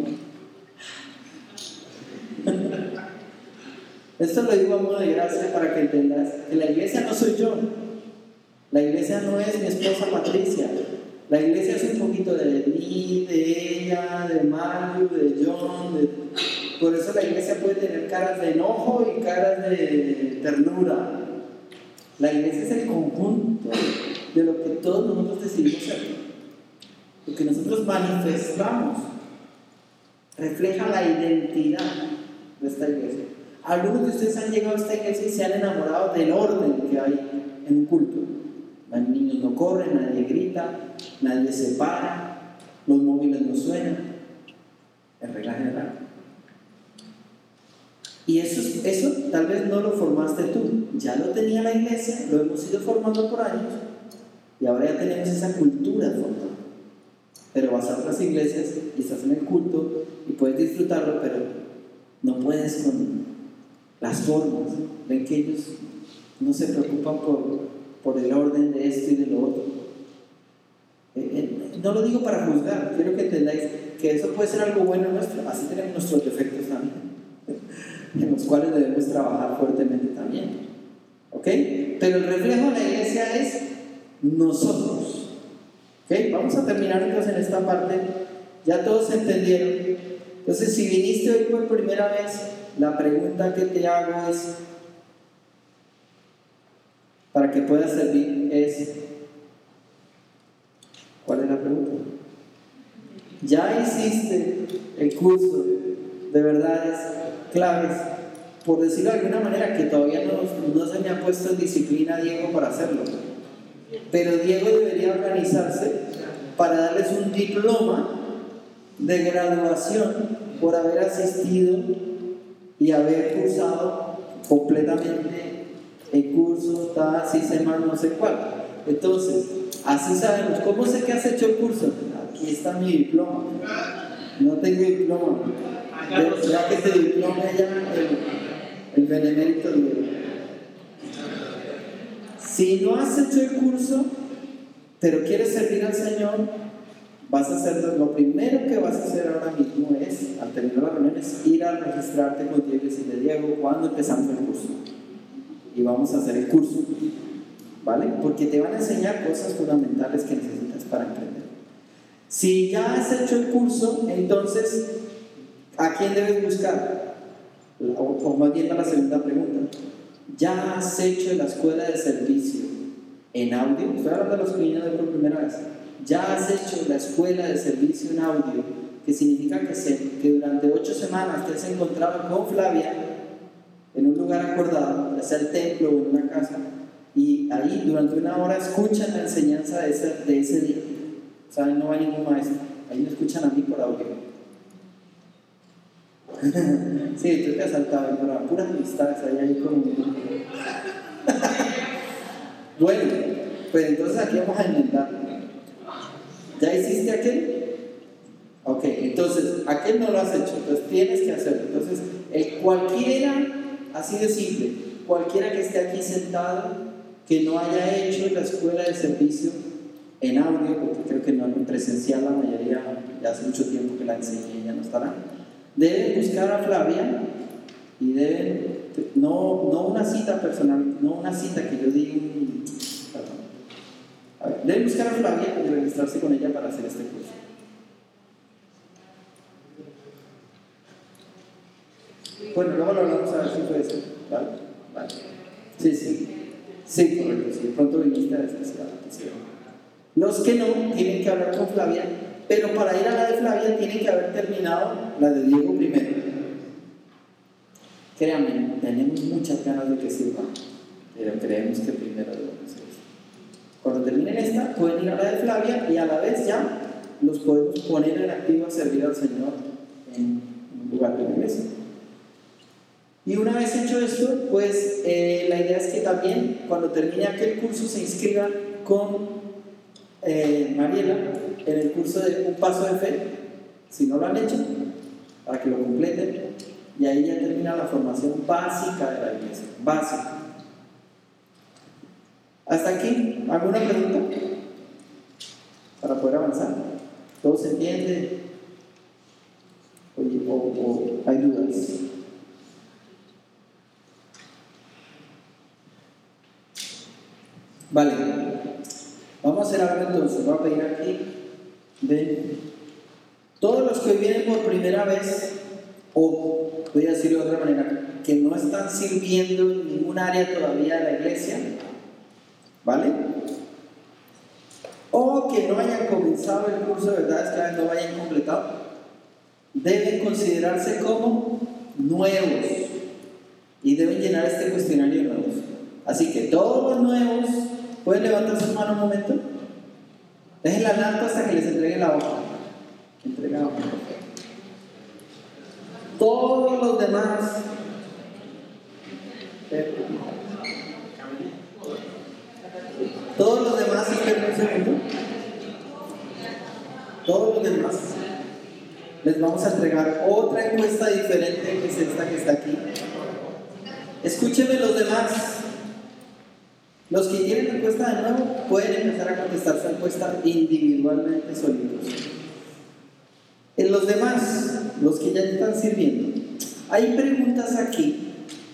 Esto lo digo a modo de gracia para que entendas que la iglesia no soy yo, la iglesia no es mi esposa Patricia, la iglesia es un poquito de mí, de ella, de Mario, de John, de... por eso la iglesia puede tener caras de enojo y caras de ternura. La iglesia es el conjunto de lo que todos nosotros decidimos ser, lo que nosotros manifestamos refleja la identidad de esta iglesia. Algunos de ustedes han llegado a esta iglesia y se han enamorado del orden que hay en un culto. Los niños no corren, nadie grita, nadie se para, los móviles no suenan. Es regla general. Y eso, eso tal vez no lo formaste tú, ya lo tenía la iglesia, lo hemos ido formando por años y ahora ya tenemos esa cultura formada. Pero vas a otras iglesias y estás en el culto y puedes disfrutarlo, pero no puedes con las formas. Ven que ellos no se preocupan por, por el orden de esto y de lo otro. Eh, eh, no lo digo para juzgar, quiero que entendáis que eso puede ser algo bueno nuestro, así tenemos nuestros defectos también, en los cuales debemos trabajar fuertemente también. ¿Ok? Pero el reflejo de la iglesia es nosotros. ¿Ok? Vamos a terminar entonces en esta parte. Ya todos entendieron. Entonces, si viniste hoy por primera vez, la pregunta que te hago es, para que puedas servir, es, ¿cuál es la pregunta? Ya hiciste el curso de verdades claves, por decirlo de alguna manera, que todavía no, no se me ha puesto en disciplina Diego para hacerlo. Pero Diego debería organizarse para darles un diploma de graduación por haber asistido y haber cursado completamente el curso, tal, sí, semana, no sé cuál. Entonces, así sabemos. ¿Cómo sé que has hecho el curso? Aquí está mi diploma. No tengo diploma. Ya que te diploma ya el, el benemérito de... Si no has hecho el curso, pero quieres servir al Señor, vas a hacer, lo primero que vas a hacer ahora mismo es, al terminar la reunión, es ir a registrarte con Diego y decirle: Diego, ¿cuándo empezamos el curso? Y vamos a hacer el curso, ¿vale? Porque te van a enseñar cosas fundamentales que necesitas para emprender. Si ya has hecho el curso, entonces, ¿a quién debes buscar? O, o más bien a la segunda pregunta. ¿Ya has hecho la escuela de servicio en audio? Estoy hablando de los que vienen por primera vez. ¿Ya has hecho la escuela de servicio en audio? Que significa que, se, que durante ocho semanas te has encontrado con Flavia en un lugar acordado, ya sea el templo o en una casa, y ahí durante una hora escuchan la enseñanza de ese, de ese día. O sea, no va ningún maestro, ahí me escuchan a mí por audio. Sí, tú te has saltado, pero puras amistades ahí, ahí como... Bueno, pues entonces aquí vamos a inventar. ¿Ya hiciste aquel? Ok, entonces aquel no lo has hecho, entonces tienes que hacerlo. Entonces, el cualquiera, así de simple, cualquiera que esté aquí sentado, que no haya hecho la escuela de servicio en audio, porque creo que no en presencial, la mayoría ya hace mucho tiempo que la enseñé y ya no estará, deben buscar a Flavia y deben, no, no una cita personal, no una cita que yo diga, perdón, a ver, deben buscar a Flavia y registrarse con ella para hacer este curso. Bueno, luego lo hablamos a ver si fue eso, ¿vale? Vale. Sí, sí, sí, correcto, sí, de pronto viniste a descansar. Sí. Los que no, tienen que hablar con Flavia, pero para ir a la de Flavia tienen que haber terminado la de Diego primero. Créanme, tenemos muchas ganas de que sirva, pero creemos que primero debemos hacer eso. Cuando terminen esta, pueden ir a la de Flavia y a la vez ya los podemos poner en activo a servir al Señor en un lugar de la iglesia. Y una vez hecho esto, pues eh, la idea es que también cuando termine aquel curso se inscriban con eh, Mariela en el curso de Un Paso de Fe, si no lo han hecho, para que lo completen, y ahí ya termina la formación básica de la iglesia, básica. ¿Hasta aquí? ¿Alguna pregunta? Para poder avanzar. ¿Todo se entiende? Oye, o, o hay dudas. Vale, vamos a hacer algo entonces. Voy a pedir aquí de todos los que vienen por primera vez, o voy a decirlo de otra manera, que no están sirviendo en ningún área todavía de la iglesia, ¿vale? O que no hayan comenzado el curso de verdad, es que no hayan completado, deben considerarse como nuevos y deben llenar este cuestionario de nuevos. Así que todos los nuevos pueden levantar su mano un momento. Dejen la alto hasta que les entregue la hoja. Entrega la hoja. Todos los demás. Todos los demás, esperen un segundo. Todos los demás. Les vamos a entregar otra encuesta diferente que es esta que está aquí. Escúchenme los demás. Los que tienen encuesta de nuevo pueden empezar a contestar su encuesta individualmente solitos. En los demás, los que ya están sirviendo, hay preguntas aquí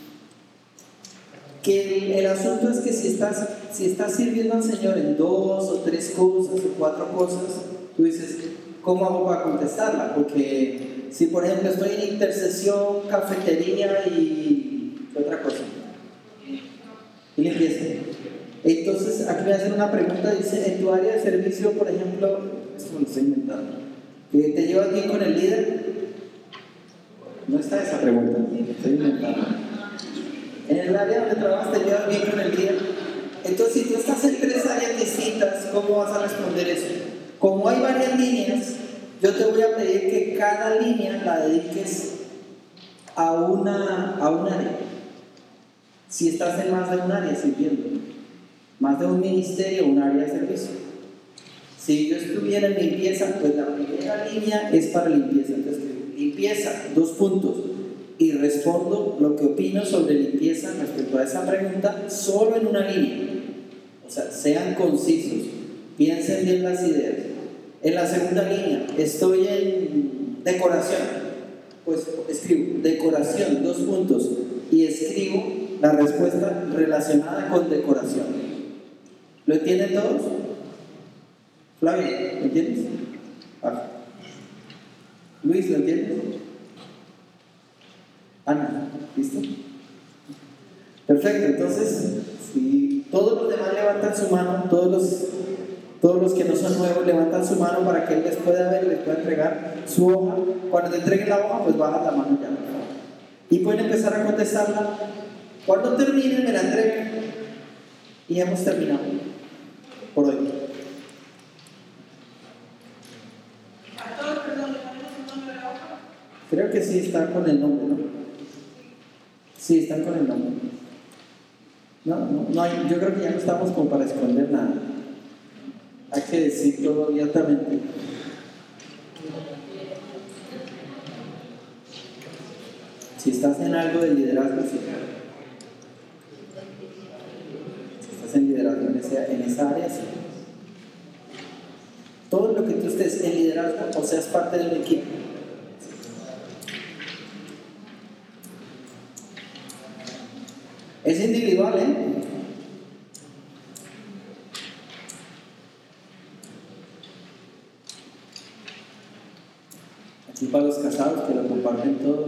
que el, el asunto es que si estás, si estás sirviendo al Señor en dos o tres cosas o cuatro cosas, tú dices, ¿cómo hago para contestarla? Porque si por ejemplo estoy en intercesión, cafetería y otra cosa, y limpieza. Entonces, aquí voy a hacer una pregunta, dice, en tu área de servicio, por ejemplo, esto me lo estoy inventando, que te llevas bien con el líder, No está esa pregunta, estoy inventando. En el área donde trabajas te llevas bien con el día. Entonces, si tú estás en tres áreas distintas, ¿cómo vas a responder eso? Como hay varias líneas, yo te voy a pedir que cada línea la dediques a una, a un área. Si estás en más de un área, si entiendo, más de un ministerio, un área de servicio. Si yo estuviera en limpieza, pues la primera línea es para limpieza. Entonces, limpieza, dos puntos. Y respondo lo que opino sobre limpieza respecto a esa pregunta solo en una línea. O sea, sean concisos, piensen bien las ideas. En la segunda línea, estoy en decoración. Pues escribo decoración, dos puntos. Y escribo la respuesta relacionada con decoración. ¿Lo entienden todos? Flavio, ¿lo entiendes? Ah. Luis, ¿lo entiendes? Ana, ¿listo? Perfecto, entonces, si todos los demás levantan su mano, todos los, todos los que no son nuevos levantan su mano para que él les pueda ver, les pueda entregar su hoja. Cuando te entreguen la hoja, pues bajas la mano ya. Y pueden empezar a contestarla. Cuando terminen, me la entregan. Y hemos terminado por hoy. Creo que sí está con el nombre, ¿no? Sí, están con el nombre. No, no, no hay, yo creo que ya no estamos como para esconder nada. Hay que decir todo abiertamente. Si estás en algo de liderazgo, sí. Si estás en liderazgo en esa, en esa área, sí. Todo lo que tú estés en liderazgo, o seas parte de un equipo. Es individual, ¿eh? Aquí para los casados que lo comparten todo.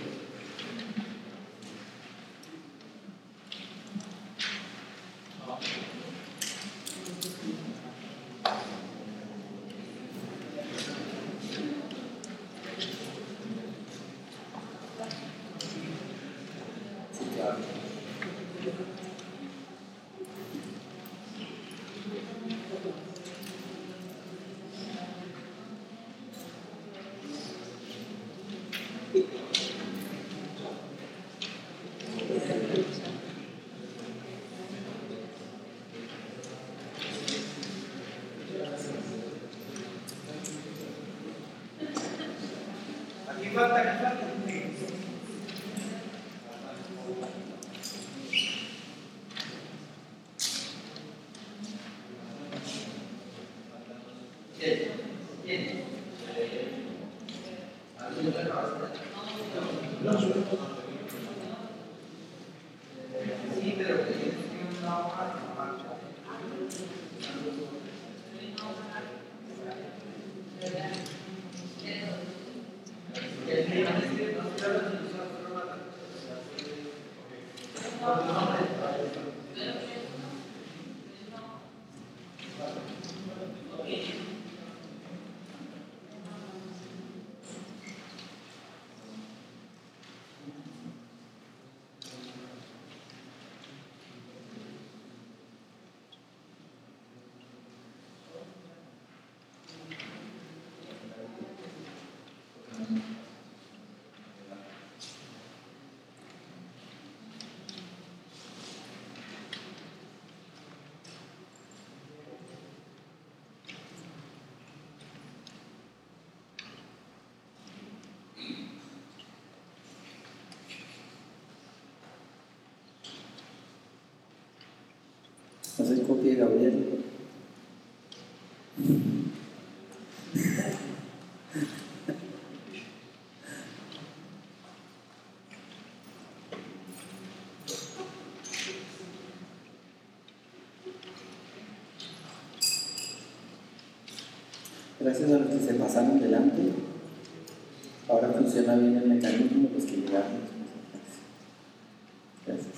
Hacer copia de Gabriel. Gracias a los que se pasaron delante, ahora funciona bien el mecanismo, los que llegaron. Gracias.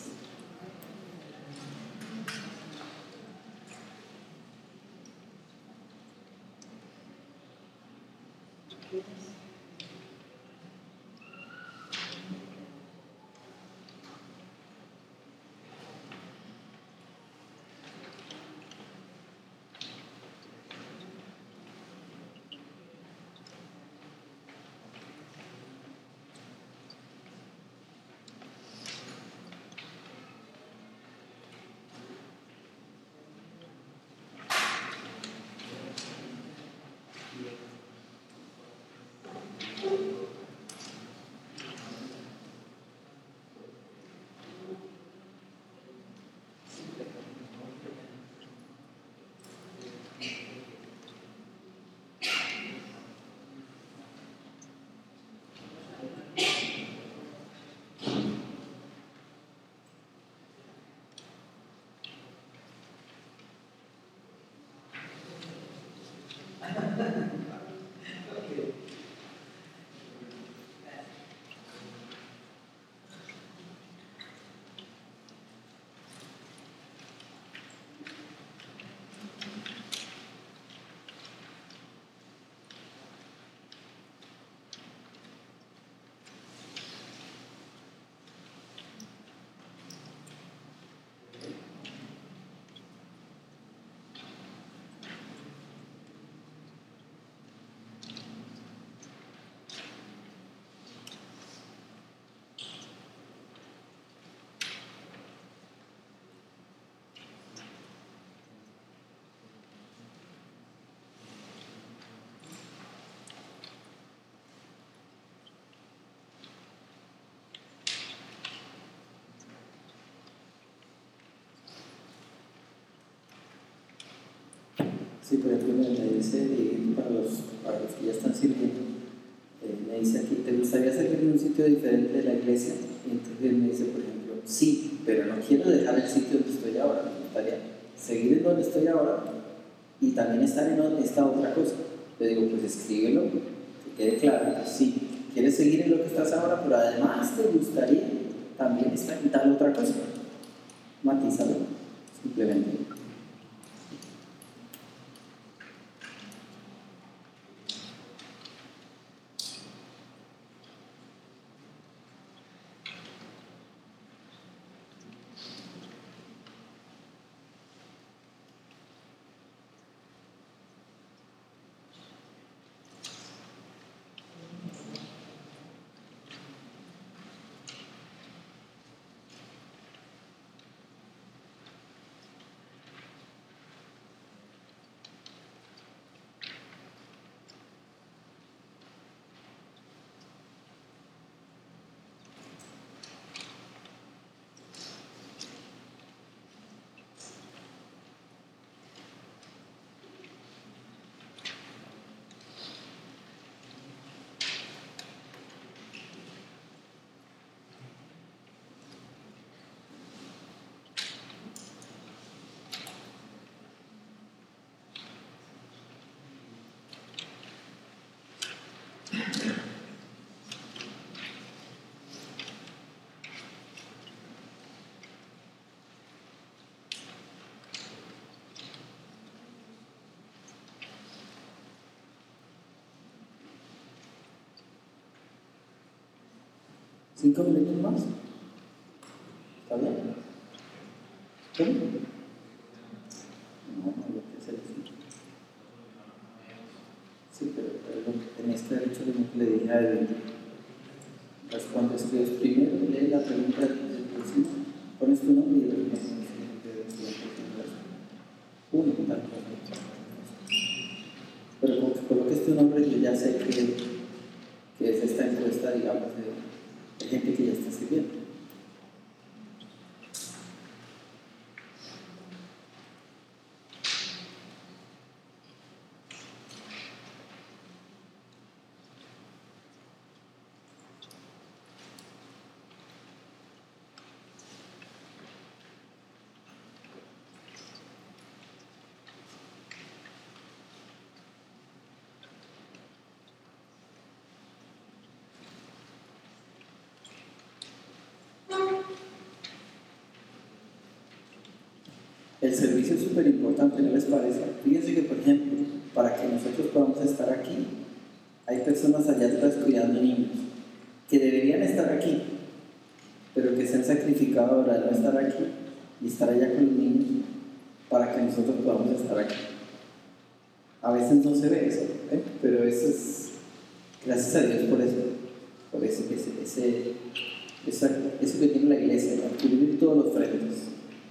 Sí, por ejemplo, me, me dice, y para los, para los que ya están sirviendo, eh, me dice aquí, ¿te gustaría servir en un sitio diferente de la iglesia? Y entonces él me dice, por ejemplo, sí, pero no quiero dejar el sitio donde estoy ahora, me gustaría seguir en donde estoy ahora y también estar en esta otra cosa. Le digo, pues escríbelo, que quede claro, pues sí, quieres seguir en lo que estás ahora, pero además te gustaría también estar en tal otra cosa. Matízalo, simplemente. ¿Cinco minutos más? ¿Está bien? ¿Sí? No, no, lo que es el sí, pero, pero lo que tenías que haber hecho lo mismo que le dije a él. Responde, escribes primero, lee la pregunta del próximo, pones tu nombre y el uno, tal cosa. Pero como que coloques tu nombre, yo ya sé que, que es esta encuesta, digamos, de, de gente que ya está sirviendo. El servicio es súper importante, ¿no les parece? Fíjense que, por ejemplo, para que nosotros podamos estar aquí, hay personas allá atrás cuidando niños que deberían estar aquí, pero que se han sacrificado ahora de no estar aquí y estar allá con los niños para que nosotros podamos estar aquí. A veces no se ve eso, ¿eh? Pero eso es, gracias a Dios por eso, por eso, ese, ese, esa, eso que tiene la iglesia, ¿no? Cubrir todos los frentes.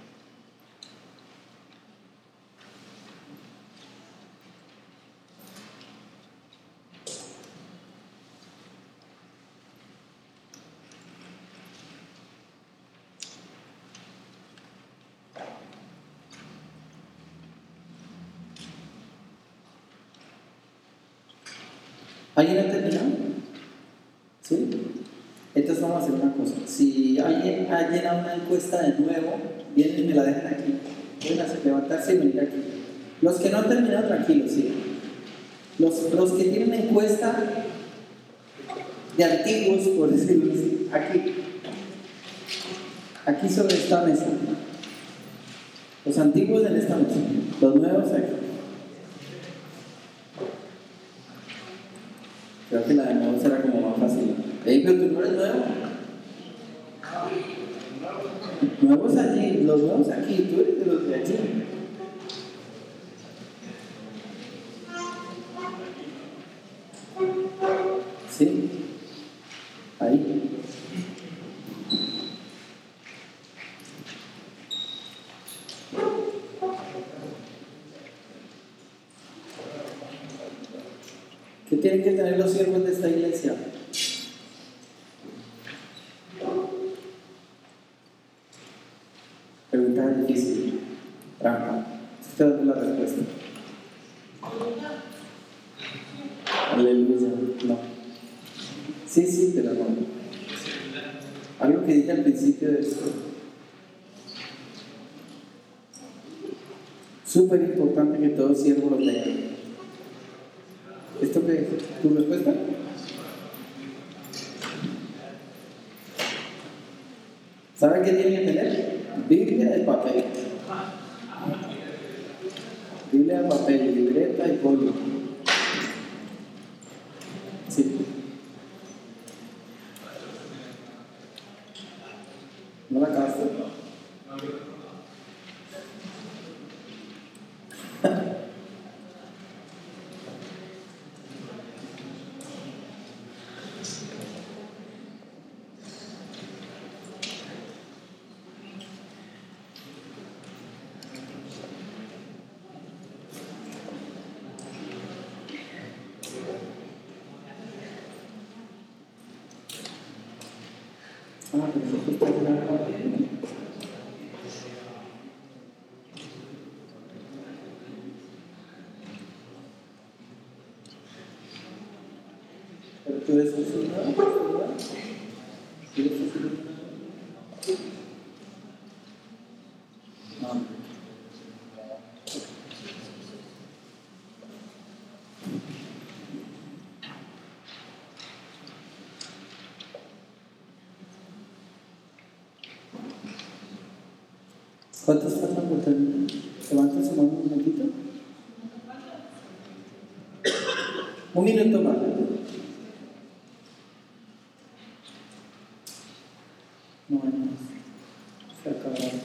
¿Alguien ha terminado? ¿Sí? Entonces vamos a hacer una cosa. Si alguien ha llenado una encuesta de nuevo, vienen y me la dejan aquí. Pueden hacer, levantarse y venir aquí. Los que no han terminado, tranquilos, sí. Los, los que tienen encuesta de antiguos, por decirlo así, aquí. Aquí sobre esta mesa. Los antiguos en esta mesa. Los nuevos aquí. Creo que la de nuevo será como más fácil. ¿Ey, pero tú no eres nuevo? Nuevos allí, los nuevos aquí, tú eres de los de allí. ¿Sí? Ahí. ¿Qué tienen que tener los siervos de esta iglesia? Pregunta difícil. Trampa. Esta es la respuesta. Aleluya. No. Sí, sí, pero no. Algo que dije al principio de esto. Súper importante que todo siervo lo lea. ¿Esto qué es? ¿Tu respuesta? ¿Sabe qué tiene que tener? Biblia de papel. Biblia de papel, libreta y polvo. Sí. ¿No la acabaste? Ah, pero eso está grabado. Pero tú eres un ¿verdad? ¿Quieres decir no? ¿Cuántos faltan por terminar? ¿Levanta su mano un momentito? Un minuto más. No hay más. Se acabaron.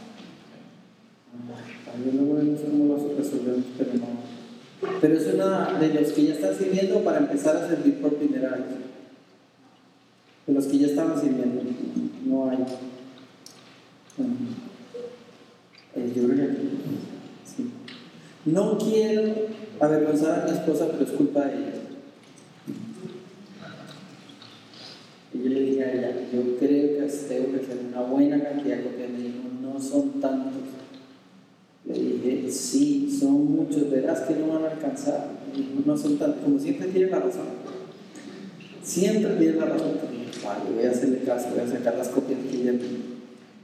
También luego no sé cómo lo resolvemos, pero no. Pero es una de los que ya están sirviendo para empezar a servir por primera vez. De los que ya estaban sirviendo. No hay. Bueno. Eh, yo creo que sí. No quiero avergonzar a mi esposa, pero es culpa de ella. Y yo le dije a ella, yo creo que tengo que hacer una buena cantidad, porque me dijo, no son tantos. Le dije, sí, son muchos, verás que no van a alcanzar. Me dijo, no son tantos, como siempre tiene la razón. Siempre tiene la razón. Y dije, vale, voy a hacerle caso, voy a sacar las copias que ella me dio.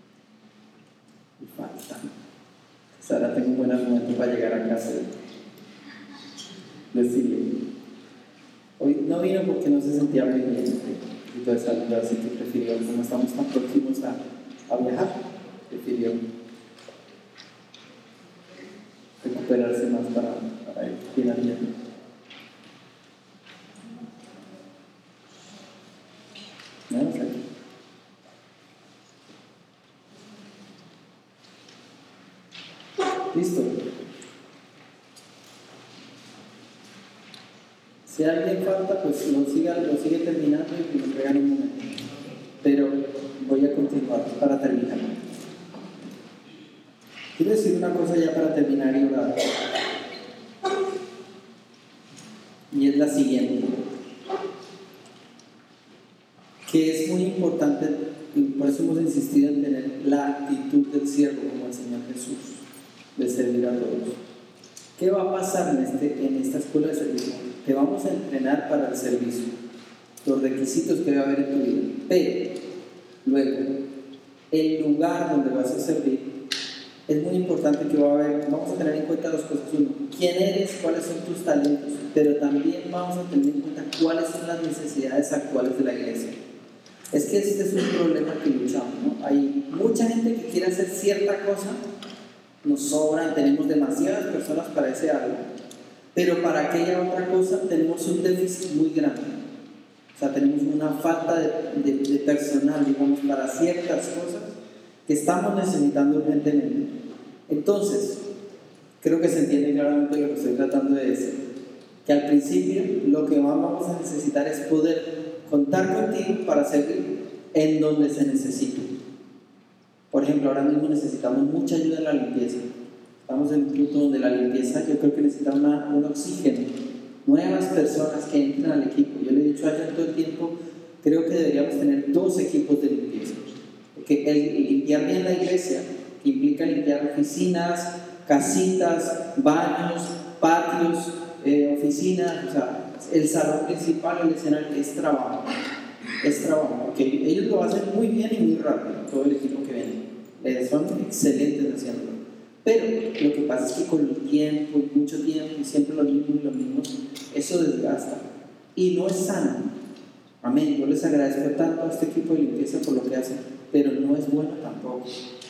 Y faltan. Ahora tengo un buen argumento para llegar a casa y decirle, hoy no vino porque no se sentía muy bien y toda esa ayuda, así que prefirió, como estamos tan próximos a, a viajar, prefirió recuperarse más para, para ir finalmente. ¿No? O sea, listo. Si alguien falta, pues lo siga, lo sigue terminando y me entregan un momento. Pero voy a continuar para terminar. Quiero decir una cosa ya para terminar y orar. Y es la siguiente. Que es muy importante, y por eso hemos insistido en tener la actitud del siervo como el Señor Jesús, de servir a todos. ¿Qué va a pasar en, este, en esta escuela de servicio? Te vamos a entrenar para el servicio, los requisitos que debe haber en tu vida, pero luego, el lugar donde vas a servir, es muy importante que va a haber, vamos a tener en cuenta dos cosas. Uno, quién eres, cuáles son tus talentos, pero también vamos a tener en cuenta cuáles son las necesidades actuales de la iglesia. Es que este es un problema que luchamos, ¿no? Hay mucha gente que quiere hacer cierta cosa, nos sobran, tenemos demasiadas personas para ese algo, pero para aquella otra cosa tenemos un déficit muy grande. O sea, tenemos una falta de, de, de personal, digamos, para ciertas cosas que estamos necesitando urgentemente. Entonces, creo que se entiende claramente lo que estoy tratando de decir, que al principio lo que vamos a necesitar es poder contar contigo para servir en donde se necesite. Por ejemplo, ahora mismo necesitamos mucha ayuda en la limpieza. Estamos en un punto donde la limpieza, yo creo que necesita una, un oxígeno, nuevas personas que entren al equipo. Yo le he dicho a ella todo el tiempo, creo que deberíamos tener dos equipos de limpieza, porque el limpiar bien la iglesia implica limpiar oficinas, casitas, baños, patios, eh, oficinas, o sea, el salón principal, el escenario, es trabajo, es trabajo, porque ellos lo hacen muy bien y muy rápido, todo el equipo que viene, eh, son excelentes haciéndolo, pero lo que pasa es que con el tiempo, y mucho tiempo, y siempre lo mismo y lo mismo, eso desgasta, y no es sano. Amén, yo les agradezco tanto a este equipo de limpieza por lo que hacen, pero no es bueno tampoco.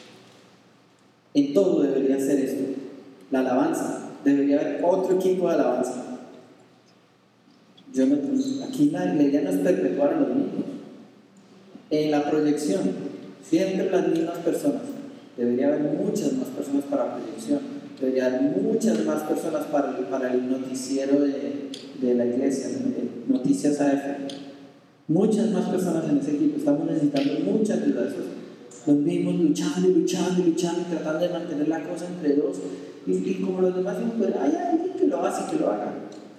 En todo debería ser esto. La alabanza, debería haber otro equipo de alabanza. Yo me, aquí la, la idea no es perpetuar a los mismos. En la proyección, siempre las mismas personas. Debería haber muchas más personas para proyección. Debería haber muchas más personas para el, para el noticiero de, de la iglesia, de Noticias A F. Muchas más personas en ese equipo. Estamos necesitando muchas ayuda. Los mismos luchando y luchando y luchando y tratando de mantener la cosa entre dos. Y, y como los demás dicen, pues hay alguien que lo hace y que lo haga.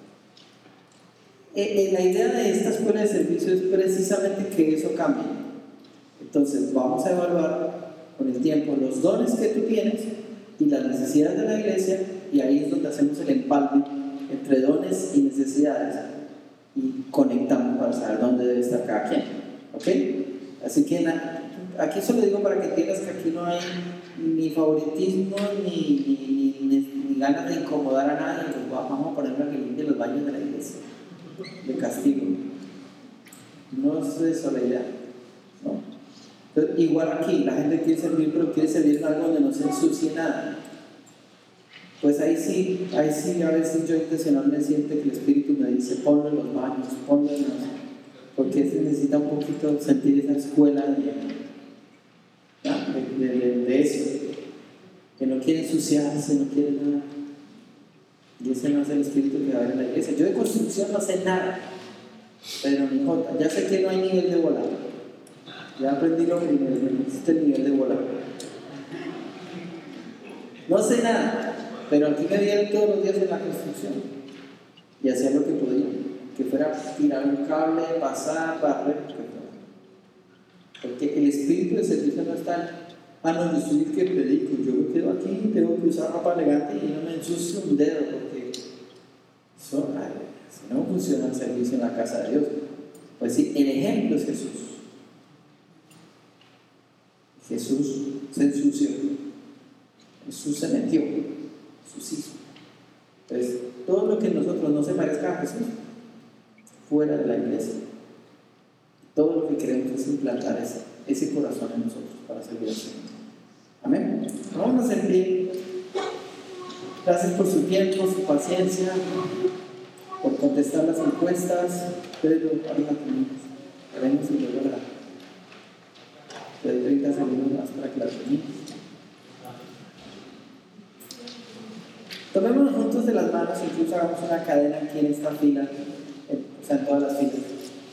Eh, eh, la idea de esta escuela de servicio es precisamente que eso cambie. Entonces vamos a evaluar con el tiempo los dones que tú tienes y las necesidades de la iglesia, y ahí es donde hacemos el empalme entre dones y necesidades y conectamos para saber dónde debe estar cada quien. ¿Ok? Así que na, aquí solo digo para que entiendas que aquí no hay ni favoritismo ni, ni, ni, ni, ni ganas de incomodar a nadie. Pues vamos a ponerle a que limpie los baños de la iglesia de castigo. No es eso la idea, ¿no? Entonces, igual aquí, la gente quiere servir, pero quiere servir en algo donde no se ensucie nada. Pues ahí sí, ahí sí, a veces yo intencionalmente siento que el Espíritu me dice, ponlo en los baños, ponlo en los... porque se necesita un poquito sentir esa escuela de, de, de, de eso, que no quiere ensuciarse, no quiere nada. Y ese no es el espíritu que va a haber en la iglesia. Yo de construcción no sé nada, pero ni jota, ya sé que no hay nivel de volar. Ya aprendí lo primero, no existe el nivel de volar. No sé nada, pero aquí me dieron todos los días en la construcción y hacía lo que podía, que fuera tirar un cable, pasar, barrer, porque el espíritu de servicio no está en, ah, no, yo soy el que predico, yo me quedo aquí, tengo que usar ropa elegante y no me ensucio un dedo, porque eso, ay, si no funciona el servicio en la casa de Dios. Pues sí, el ejemplo es Jesús. Jesús se ensució, Jesús se metió, Jesús hizo. Entonces, todo lo que en nosotros no se parezca a Jesús, fuera de la iglesia, todo lo que queremos es implantar ese, ese corazón en nosotros para servir al Señor. Amén. Vamos a servir. Gracias por su tiempo, su paciencia, por contestar las encuestas. Pedro, arriba terminas. Haremos y luego la. Te doy treinta segundos más para que la termines. Tomémonos juntos de las manos, incluso hagamos una cadena aquí en esta fila, o sea, en todas las filas.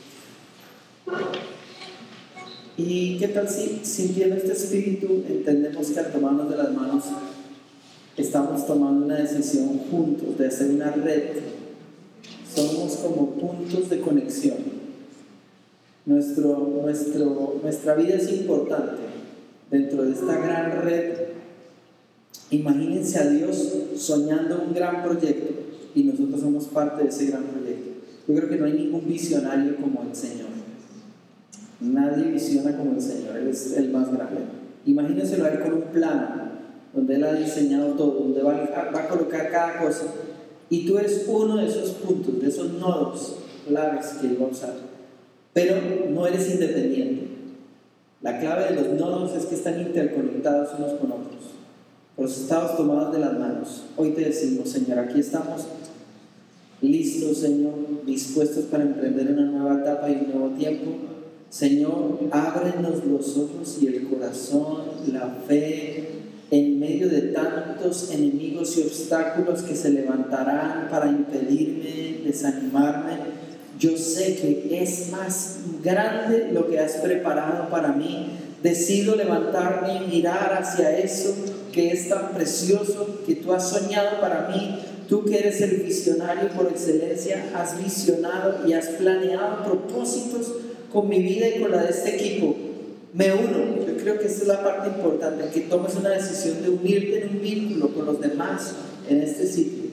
¿Y qué tal si, sintiendo este espíritu, entendemos que al tomarnos de las manos estamos tomando una decisión juntos de hacer una red? Somos como puntos de conexión. Nuestro, nuestro, nuestra vida es importante dentro de esta gran red. Imagínense a Dios soñando un gran proyecto y nosotros somos parte de ese gran proyecto. Yo creo que no hay ningún visionario como el Señor. Nadie visiona como el Señor, Él es el más grande. Imagínenselo a Él con un plano donde Él ha diseñado todo, donde va a, va a colocar cada cosa, y tú eres uno de esos puntos, de esos nodos claves que Él va a usar, pero no eres independiente. La clave de los nodos es que están interconectados unos con otros. Por eso estamos tomados de las manos. Hoy te decimos, Señor, aquí estamos listos, Señor, dispuestos para emprender una nueva etapa y un nuevo tiempo. Señor, ábrenos los ojos y el corazón, la fe, en medio de tantos enemigos y obstáculos que se levantarán para impedirme, desanimarme. Yo sé que es más grande lo que has preparado para mí. Decido levantarme y mirar hacia eso que es tan precioso, que tú has soñado para mí. Tú que eres el visionario por excelencia, has visionado y has planeado propósitos con mi vida y con la de este equipo. Me uno. Yo creo que esta es la parte importante, que tomes una decisión de unirte en un vínculo con los demás en este sitio.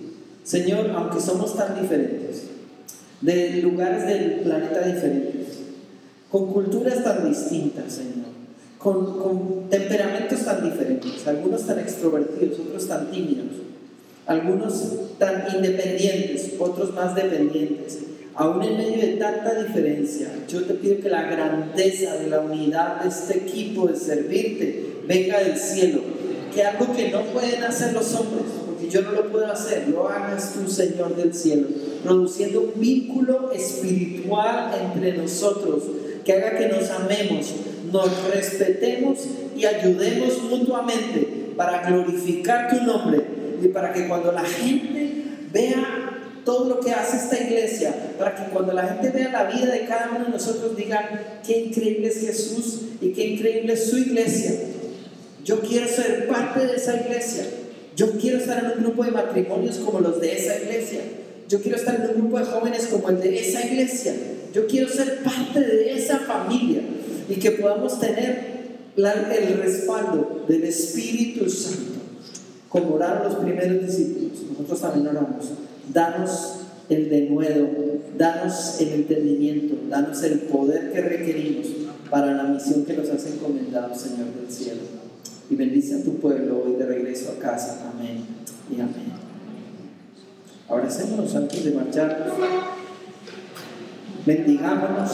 Señor, aunque somos tan diferentes, de lugares del planeta diferentes, con culturas tan distintas, Señor, con, con temperamentos tan diferentes, algunos tan extrovertidos, otros tan tímidos, algunos tan independientes, otros más dependientes, aún en medio de tanta diferencia, yo te pido que la grandeza de la unidad de este equipo de servirte venga del cielo, que algo que no pueden hacer los hombres, porque yo no lo puedo hacer, lo hagas tú, Señor del cielo, produciendo un vínculo espiritual entre nosotros, que haga que nos amemos, nos respetemos y ayudemos mutuamente para glorificar tu nombre y para que cuando la gente vea todo lo que hace esta iglesia, para que cuando la gente vea la vida de cada uno de nosotros digan qué increíble es Jesús y qué increíble es su iglesia. Yo quiero ser parte de esa iglesia. Yo quiero estar en un grupo de matrimonios como los de esa iglesia. Yo quiero estar en un grupo de jóvenes como el de esa iglesia. Yo quiero ser parte de esa familia y que podamos tener la, el respaldo del Espíritu Santo. Como oraron los primeros discípulos, nosotros también oramos. Danos el denuedo, danos el entendimiento, danos el poder que requerimos para la misión que nos has encomendado, Señor del cielo. Y bendice a tu pueblo hoy de regreso a casa. Amén y amén. Abracémonos antes de marcharnos. Bendigámonos.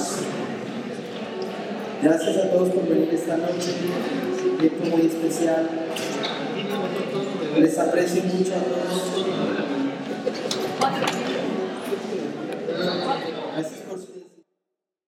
Gracias a todos por venir esta noche. Un tiempo muy especial. Les aprecio mucho a todos.